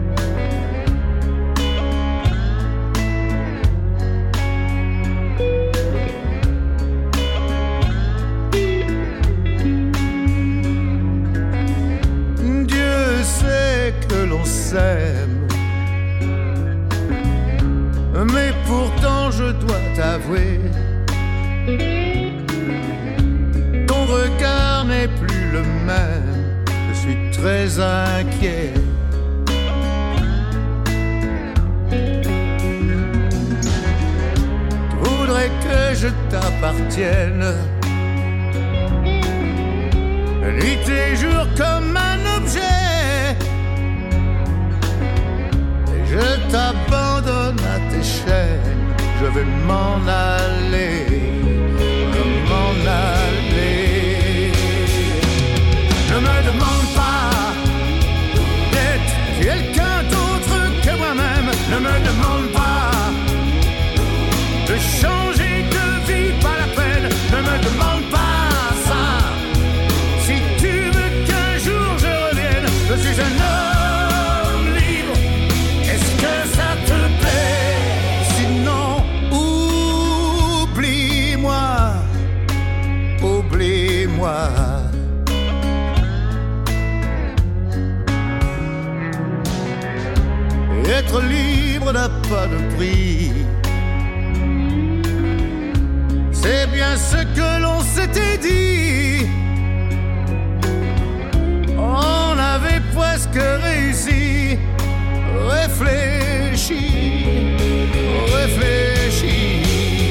Que l'on s'aime, mais pourtant je dois t'avouer, ton regard n'est plus le même, je suis très inquiet. Tu voudrais que je t'appartienne, nuit et jour comme un objet. Je t'abandonne à tes chaînes, je vais m'en aller, m'en aller. Ne me demande pas d'être quelqu'un d'autre que moi-même, ne me demande pas de changer de vie, pas la peine. pas de prix. C'est bien ce que l'on s'était dit. On avait presque réussi. Réfléchis, réfléchis.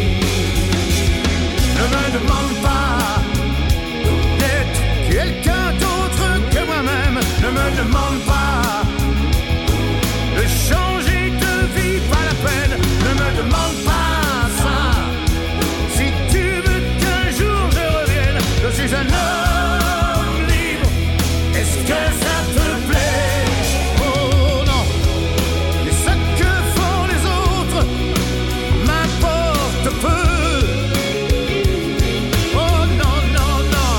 Ne me demande pas d'être quelqu'un d'autre que moi-même. Ne me demande pas de changer de vie, pas la peine. Ne me demande pas ça. Si tu veux qu'un jour je revienne, je suis un homme libre. Est-ce que ça te plaît? Oh non. Et ce que font les autres m'importe peu. Oh non, non, non.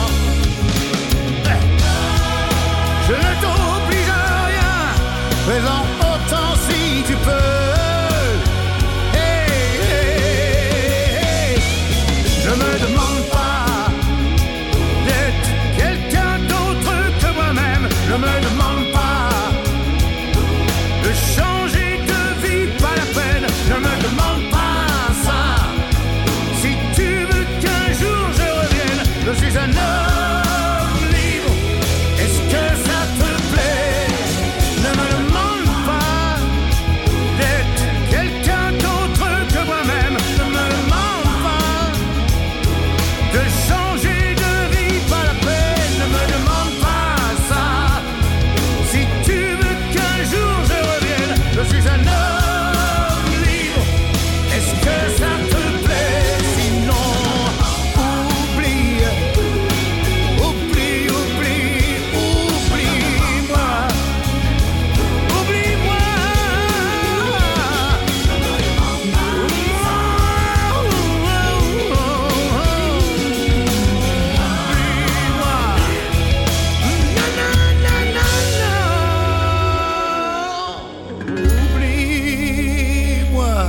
Je ne t'oblige à rien, mais en autant si tu peux. Hey, hey, hey. Je me demande pas d'être quelqu'un d'autre que moi-même. Ne me demande pas de changer de vie, pas la peine. Ne me demande pas ça. Si tu veux qu'un jour je revienne, je suis un homme libre. Est-ce que ça te plaît? Ne me demande pas d'être quelqu'un d'autre que moi-même. Ne me demande pas de changer de vie, pas la peine. Ne me demande pas ça. Si tu veux qu'un jour je revienne, je suis un homme libre. Est-ce que ça te plaît? Sinon, oublie, oublie, oublie, oublie-moi. Oublie-moi. Oublie-moi.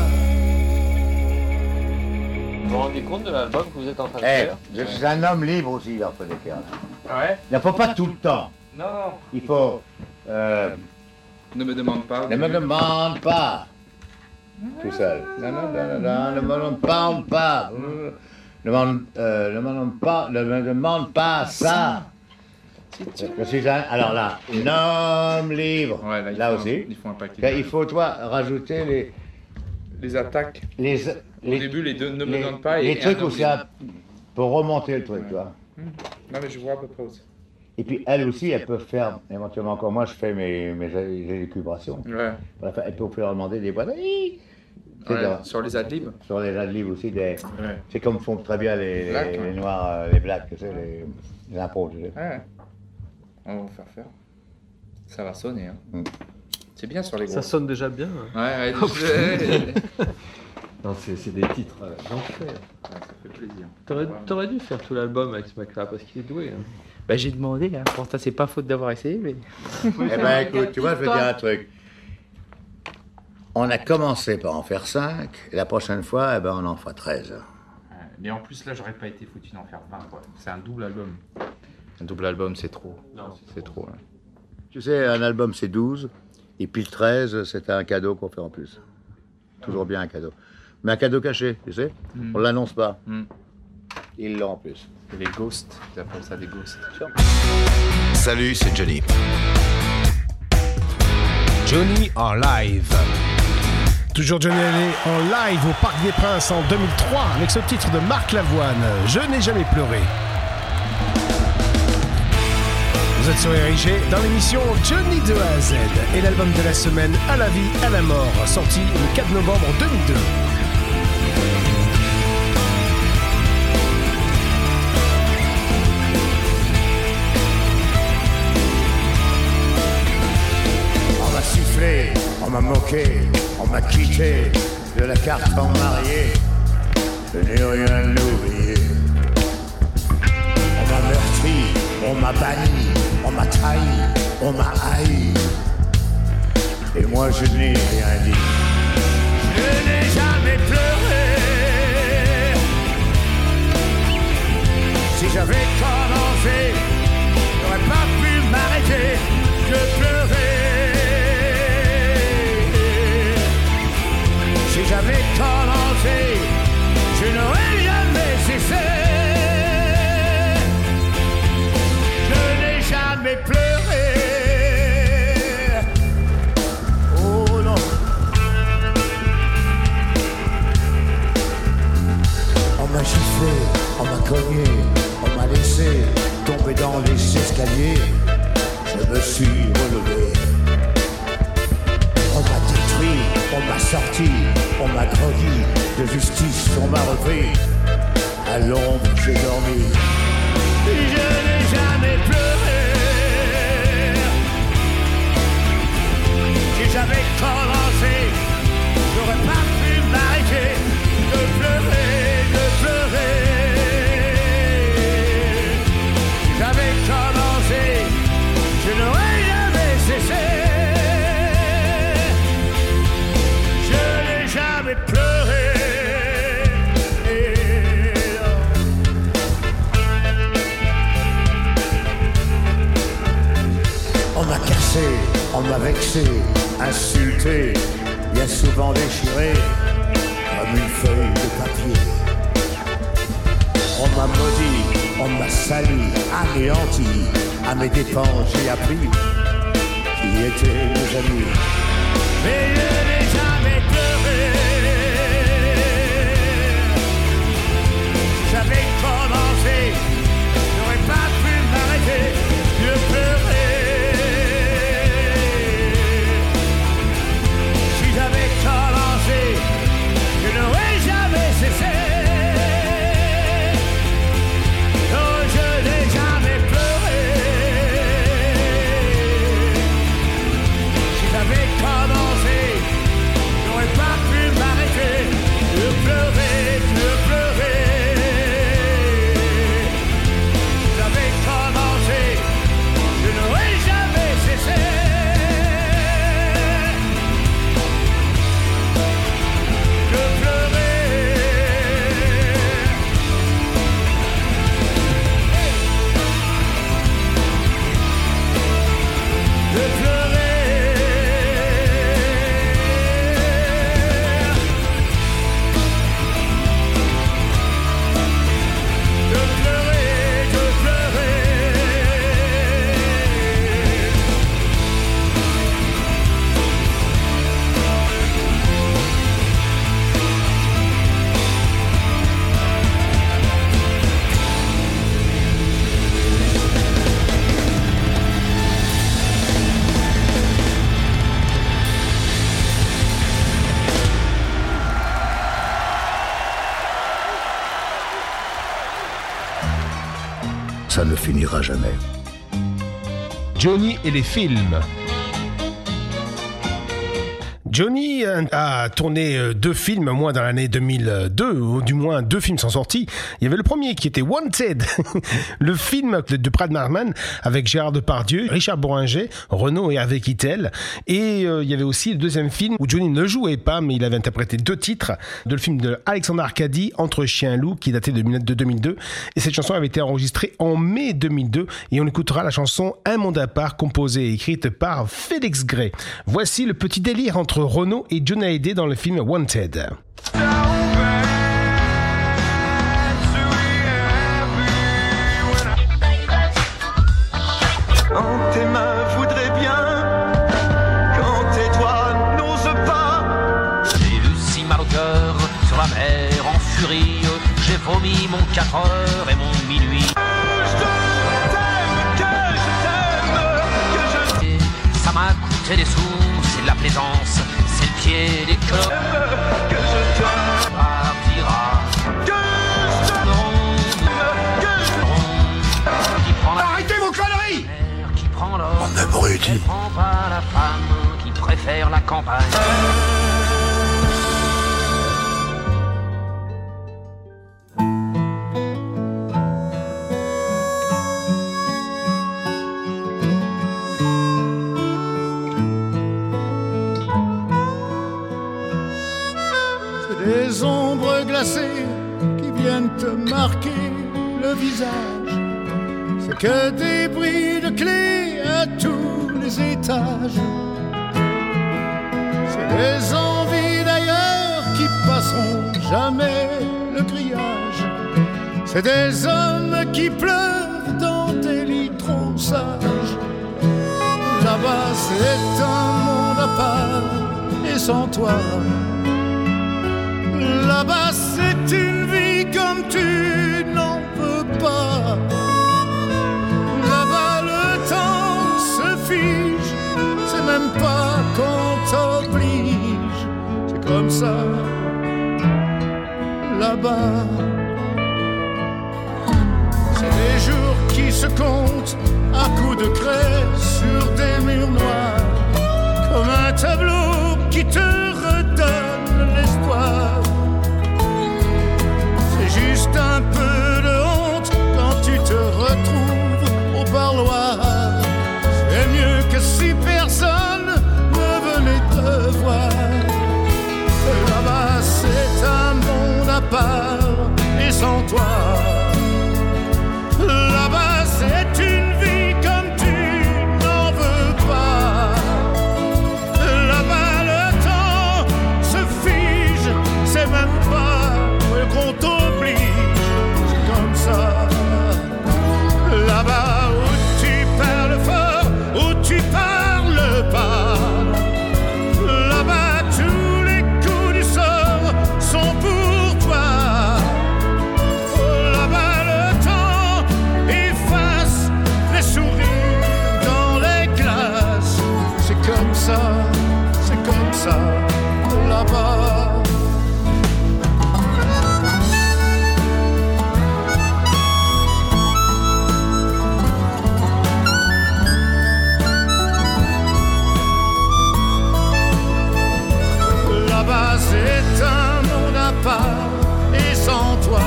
Vous vous rendez compte de l'album que vous êtes en train de Eh, faire? je suis un homme libre aussi, dans des cas. Ouais. Il ne faut pas tout le temps. Non, non. Il faut... Ne me demande pas. ne me demande pas. Tout seul. Non, non, non, non, ne me demande pas. Ne me demande pas ça. Je suis un... Alors là, un homme libre. Ouais, là aussi. Il faut un paquet. Il faut, toi, rajouter Les attaques. les Au début, les deux ne me demandent pas. les Et trucs un où c'est pour remonter le truc, tu vois. Non, mais je vois à peu près aussi. Et puis elles aussi, elles peuvent faire, éventuellement, comme moi, je fais mes élucubrations. Ouais. Elles peuvent leur demander des voix. Ouais, sur les adlibs. Sur les adlibs aussi, Ouais. c'est comme font très bien les noirs, les blacks, tu sais, les impros. Tu sais. Ouais. On va vous faire. Ça va sonner. Hein. C'est bien sur les gros. Ça sonne déjà bien. Ouais, Non, c'est des titres d'enfer. Ça fait plaisir. T'aurais dû faire tout l'album avec ce mec-là parce qu'il est doué. Hein. Bah, j'ai demandé, hein. Pourtant c'est pas faute d'avoir essayé, mais... Eh ben écoute, tu vois, je vais te dire un truc. On a commencé par en faire 5, et la prochaine fois, eh ben, on en fera 13. Mais en plus, là, j'aurais pas été foutu d'en faire 20, quoi. C'est un double album. Un double album, c'est trop. Non, c'est trop, là. Tu sais, un album, c'est 12, et puis le 13, c'est un cadeau qu'on fait en plus. Toujours bien un cadeau. Mais un cadeau caché, tu sais. On l'annonce pas. Ils l'ont en plus. Et les ghosts, ils appellent ça des ghosts. Salut, c'est Johnny. Johnny en live. Toujours Johnny Hallyday en live au Parc des Princes en 2003 avec ce titre de Marc Lavoine, Je n'ai jamais pleuré. Vous êtes sur RIG dans l'émission Johnny de A à Z et l'album de la semaine À la vie, à la mort, sorti le 4 novembre 2002. On m'a sifflé, on m'a moqué, on m'a quitté de la carte en marié. Je n'ai rien oublié. On m'a meurtri, on m'a banni, on m'a trahi, on m'a haï. Et moi je n'ai rien dit. Je n'ai jamais pleuré. Si j'avais commencé, j'aurais pas pu m'arrêter. Je pleurais. giflé, on m'a cogné, on m'a laissé tomber dans les escaliers. Je me suis relevé. On m'a détruit, on m'a sorti, on m'a groggy. De justice, on m'a repris. À l'ombre, j'ai dormi. Je n'ai jamais pleuré. Si j'avais commencé, j'aurais pas pu m'arrêter de pleurer, de pleurer. Si j'avais commencé, je n'aurais jamais cessé. Je n'ai jamais pleuré. On m'a cassé, on m'a vexé, insulté, bien souvent déchiré, comme une feuille de papier. On m'a maudit, on m'a sali, anéanti, à mes dépens j'ai appris qui étaient mes amis. Mais je n'ai jamais pleuré. Si j'avais commencé, j'aurais pas pu m'arrêter de pleurer. J'avais commencé, je n'aurais jamais cessé. Non, je n'ai jamais pleuré. Si j'avais commencé, j'aurais pas pu m'arrêter de pleurer, de pleurer. Si j'avais commencé, je n'aurais jamais cessé. Ça ne finira jamais. Johnny et les films. Johnny a tourné 2 films, moi, dans l'année 2002, ou du moins 2 films sont sortis. Il y avait le premier qui était Wanted, le film de Brad Marman avec Gérard Depardieu, Richard Bohringer, Renaud et Hervé Kittel. Et il y avait aussi le deuxième film où Johnny ne jouait pas, mais il avait interprété 2 titres de le film de Alexandre Arcadi, Entre chien et loup, qui datait de 2002. Et cette chanson avait été enregistrée en mai 2002. Et on écoutera la chanson Un monde à part, composée et écrite par Félix Gray. Voici le petit délire entre Renaud et Johnny Hallyday dans le film Wanted. Quand tes mains voudraient bien, quand tes doigts n'osent pas. J'ai eu si mal au cœur sur la mer en furie. J'ai vomi mon 4 heures et mon minuit. Ça m'a coûté des sous, c'est de la plaisance, c'est le pied des cloques. Que je t'aime, partira. Que je t'aime, arrêtez vos conneries. Qui prend l'or, on abruti. Elle prend pas la femme qui préfère la campagne. Des ombres glacées qui viennent te marquer le visage. C'est que des bris de clés à tous les étages. C'est des envies d'ailleurs qui passeront jamais le grillage. C'est des hommes qui pleurent dans des lits trop sages. Là-bas c'est un monde à part et sans toi. Là-bas c'est une vie comme tu là-bas. C'est des jours qui se comptent à coups de craie sur des murs noirs, comme un tableau qui te redonne l'espoir. C'est juste un peu de honte quand tu te retrouves au parloir. C'est mieux que si personne ne venait te voir. Là-bas c'est un monde à part et sans toi. Là-bas c'est une vie comme tu n'en veux pas. Là-bas le temps se fige, c'est même pas qu'on t'oblige, c'est comme ça. Là-bas où tu parles fort, où tu parles pas. Là-bas tous les coups du sort sont pour toi. Là-bas le temps efface les sourires dans les glaces. C'est comme ça, là-bas. Là-bas c'est un monde à part et sans toi.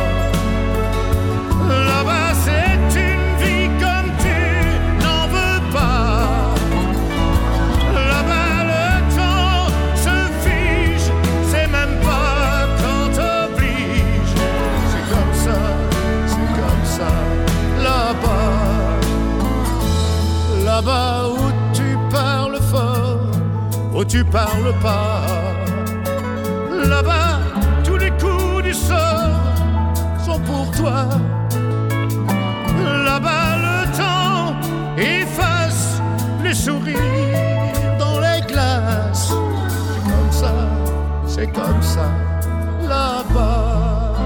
Là-bas c'est une vie comme tu n'en veux pas. Là-bas le temps se fige, c'est même pas qu'on t'oblige. C'est comme ça, là-bas. Là-bas où tu parles fort, où tu parles pas. Là-bas, tous les coups du sort sont pour toi. Là-bas, le temps efface les sourires dans les glaces. C'est comme ça, là-bas.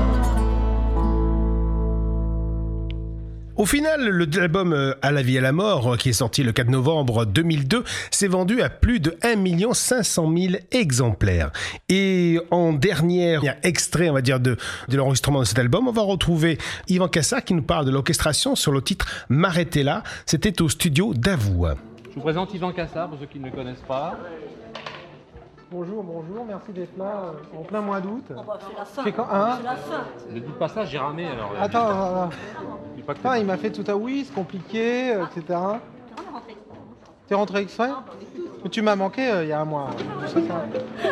Au final, l'album À la vie et à la mort, qui est sorti le 4 novembre 2002, s'est vendu à plus de 1 500 000 exemplaires. Et en dernier extrait, on va dire, de l'enregistrement de cet album, on va retrouver Yvan Cassard qui nous parle de l'orchestration sur le titre M'arrêter là. C'était au studio Davout. Je vous présente Yvan Cassard, pour ceux qui ne le connaissent pas. Bonjour, merci d'être là en plein mois d'août. C'est la fin. C'est quand, hein? C'est la fin. Ne dites pas ça, j'ai ramé alors. Attends. Putain, il m'a fait tout à oui, c'est compliqué, etc. T'es rentré exprès? Tu m'as manqué il y a un mois. C'est ça.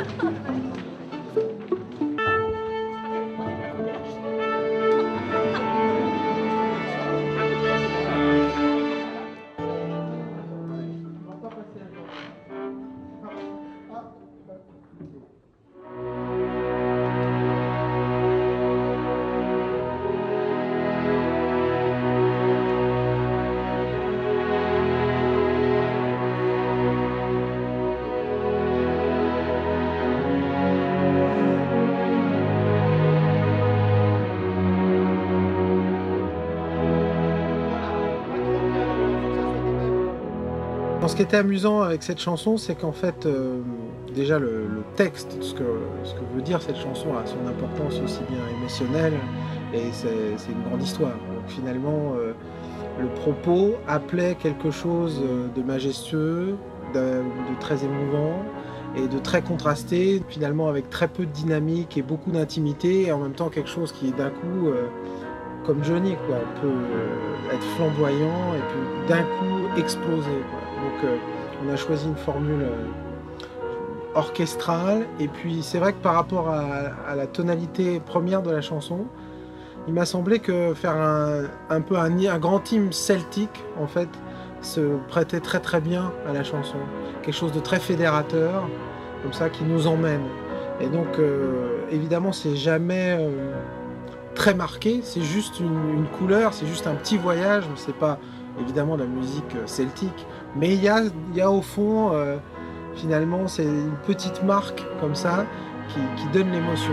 Ce qui était amusant avec cette chanson, c'est qu'en fait, déjà le texte, ce que veut dire cette chanson a son importance aussi bien émotionnelle, et c'est une grande histoire. Donc finalement, le propos appelait quelque chose de majestueux, de très émouvant, et de très contrasté, finalement avec très peu de dynamique et beaucoup d'intimité, et en même temps quelque chose qui d'un coup, comme Johnny, quoi, peut être flamboyant et puis d'un coup exploser, quoi. Donc on a choisi une formule orchestrale, et puis c'est vrai que par rapport à la tonalité première de la chanson, il m'a semblé que faire un peu un grand hymne celtique, en fait, se prêtait très très bien à la chanson. Quelque chose de très fédérateur, comme ça, qui nous emmène. Et donc, évidemment, c'est jamais très marqué, c'est juste une couleur, c'est juste un petit voyage, mais c'est pas évidemment de la musique celtique. Mais il y a au fond, finalement, c'est une petite marque comme ça qui donne l'émotion.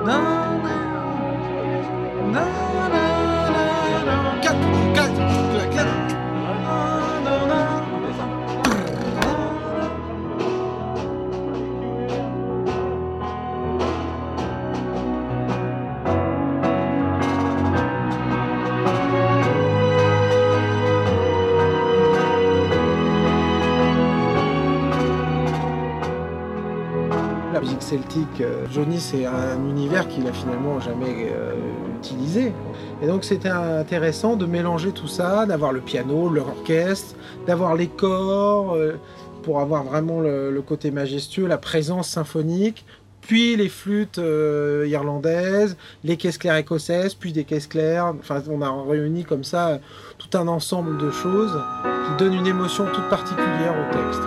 Celtique, Johnny, c'est un univers qu'il a finalement jamais utilisé. Et donc c'était intéressant de mélanger tout ça, d'avoir le piano, l'orchestre, d'avoir les corps, pour avoir vraiment le côté majestueux, la présence symphonique, puis les flûtes irlandaises, les caisses claires écossaises, puis des caisses claires. Enfin, on a réuni comme ça tout un ensemble de choses qui donnent une émotion toute particulière au texte.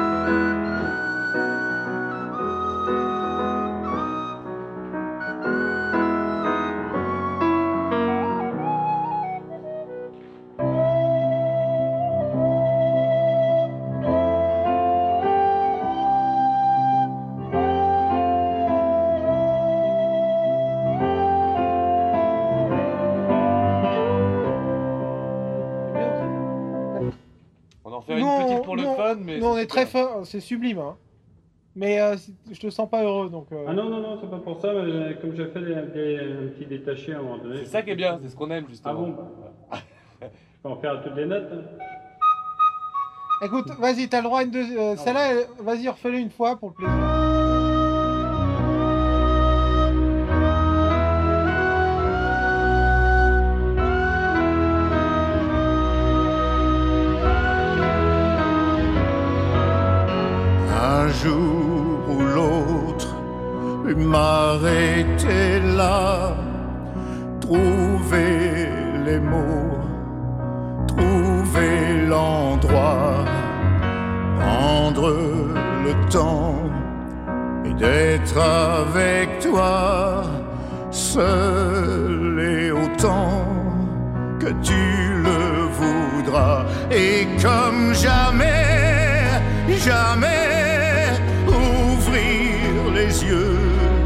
Très fort, c'est sublime, hein. Mais je te sens pas heureux, donc... Ah non, c'est pas pour ça, mais comme j'ai fait un petit détaché à un moment donné... C'est ça qui est bien, c'est ce qu'on aime, justement. Ah bon je peux en faire toutes les notes. Écoute, vas-y, t'as le droit à une deuxième... Celle-là, vas-y, refais-le une fois pour le plaisir. Un jour ou l'autre, m'arrêter là, trouver les mots, trouver l'endroit, prendre le temps et d'être avec toi, seul et autant que tu le voudras, et comme jamais, jamais les yeux,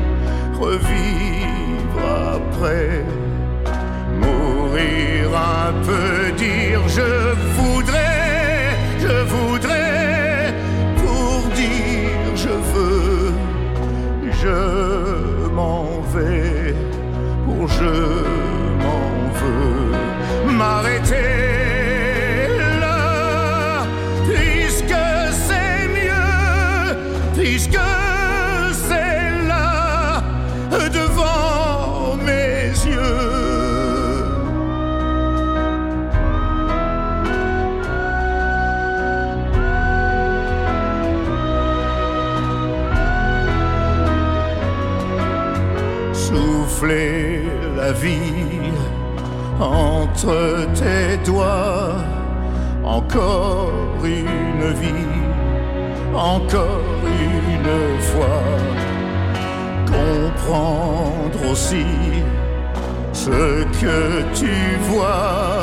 revivre après, mourir un peu, dire je voudrais, pour dire je veux, je m'en vais, pour je m'en veux, m'arrêter. Puisque c'est là, devant mes yeux. Souffler la vie entre tes doigts, encore une vie, encore une fois, comprendre aussi ce que tu vois,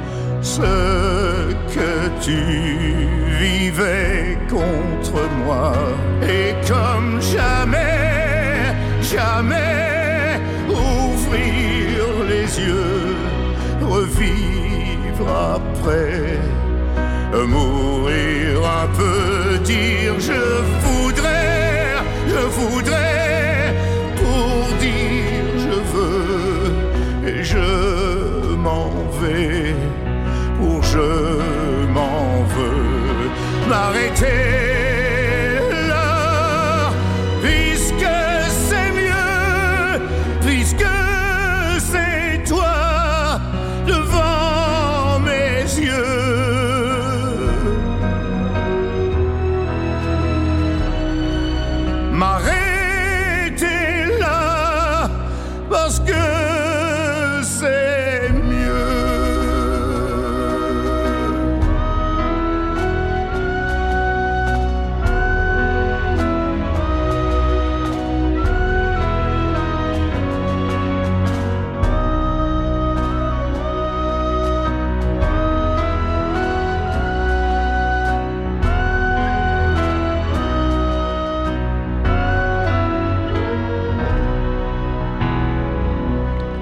ce que tu vivais contre moi, et comme jamais, jamais ouvrir les yeux, revivre après, mourir un peu, dire je voudrais, pour dire je veux, et je m'en vais, pour je m'en veux, m'arrêter là, puisque c'est mieux, puisque c'est toi devant mes yeux. M'arrêter là, parce que c'est mieux.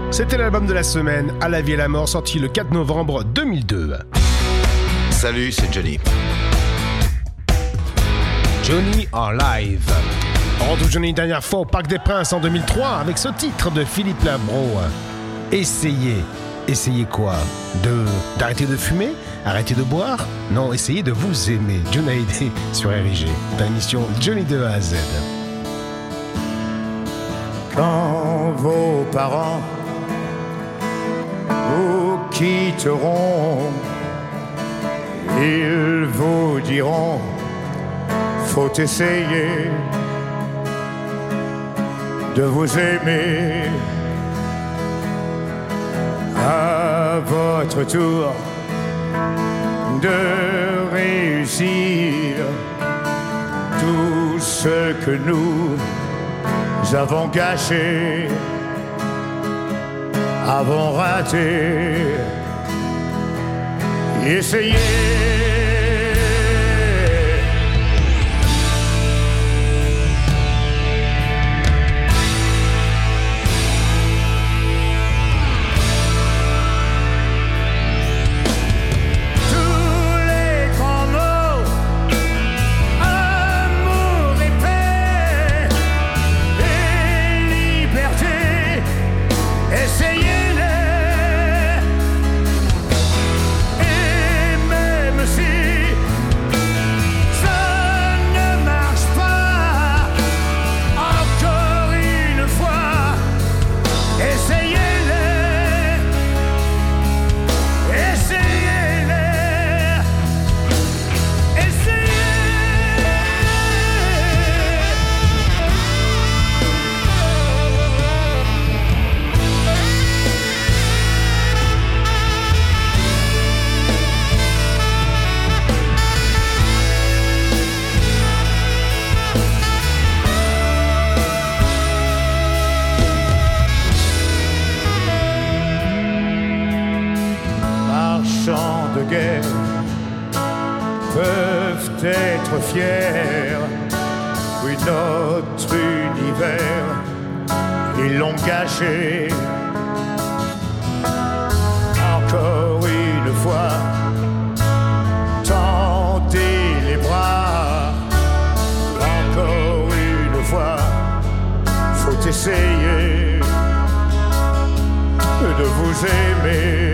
C'était l'album de la semaine, À la vie et la mort, sorti le 4 novembre 2002. Salut, c'est Johnny. Johnny en live. On retrouve Johnny une dernière fois au Parc des Princes en 2003 avec ce titre de Philippe Labro. Essayez. Essayez quoi? D'arrêter de fumer? Arrêter de boire? Non, essayez de vous aimer. Johnny Hallyday sur RIG. Dans l'émission Johnny de A à Z. Quand vos parents vous quitteront, ils vous diront, faut essayer de vous aimer. À votre tour de réussir tout ce que nous avons gâché, avons raté. Essayez. Peuvent être fiers, oui, notre univers, ils l'ont gâché. Encore une fois, tendez les bras. Encore une fois, faut essayer de vous aimer.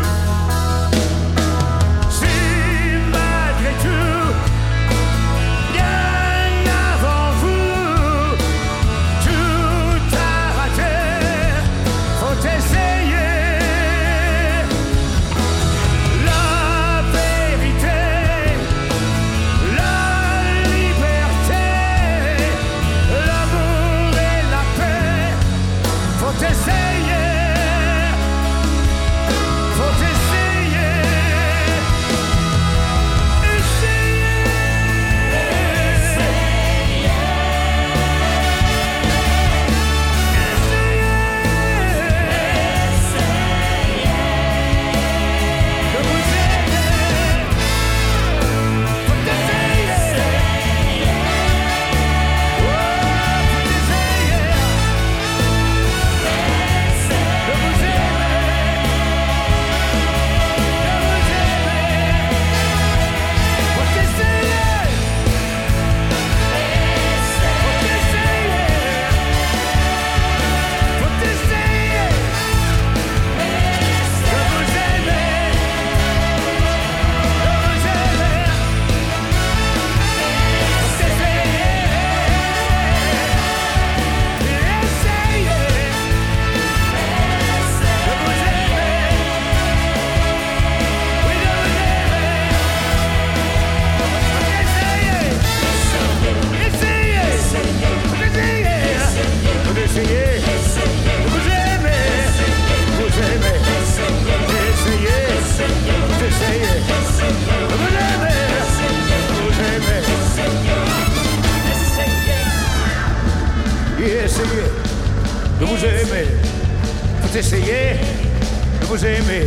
Essayez de vous aimer, faut essayer de vous aimer.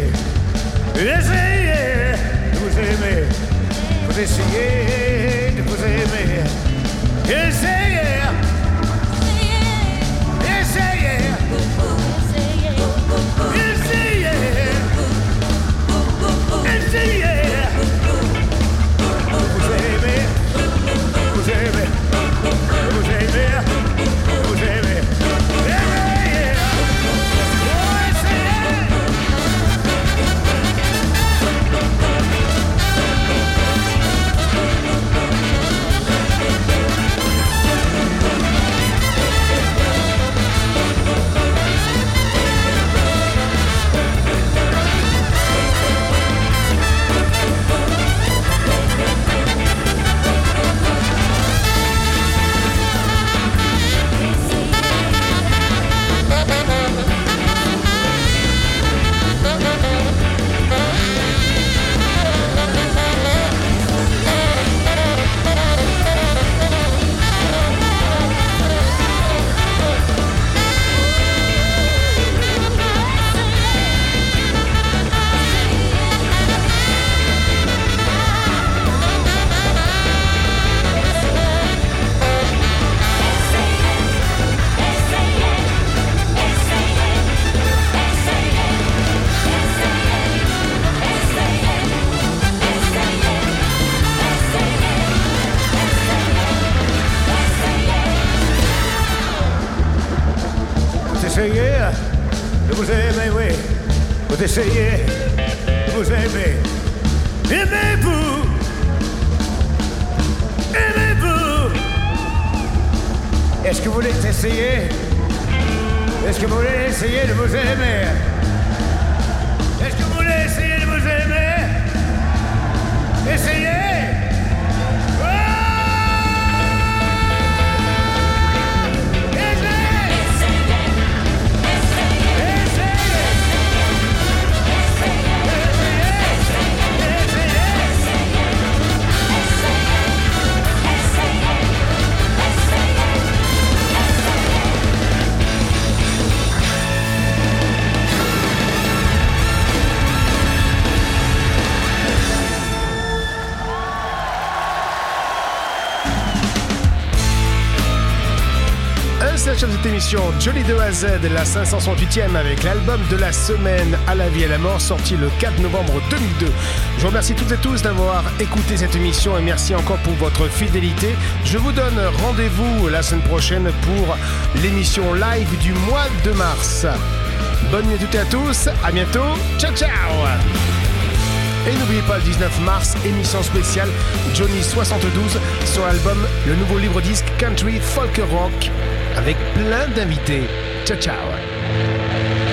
Essayez de vous aimer, faut essayer de vous aimer. Essayez, essayez, de vous aimer, oui. Vous essayez de vous aimer. Aimez-vous, aimez-vous. Est-ce que vous voulez essayer? Est-ce que vous voulez essayer de vous aimer? Est-ce que vous voulez essayer de vous aimer? Essayez! C'est la chef de cette émission, Johnny de A à Z, la 568e avec l'album de la semaine À la vie et à la mort, sorti le 4 novembre 2002. Je vous remercie toutes et tous d'avoir écouté cette émission et merci encore pour votre fidélité. Je vous donne rendez-vous la semaine prochaine pour l'émission live du mois de mars. Bonne nuit à toutes et à tous, à bientôt, ciao ciao. Et n'oubliez pas, le 19 mars, émission spéciale Johnny 72 sur l'album Le Nouveau Libre Disque Country Folk Rock avec plein d'invités. Ciao ciao.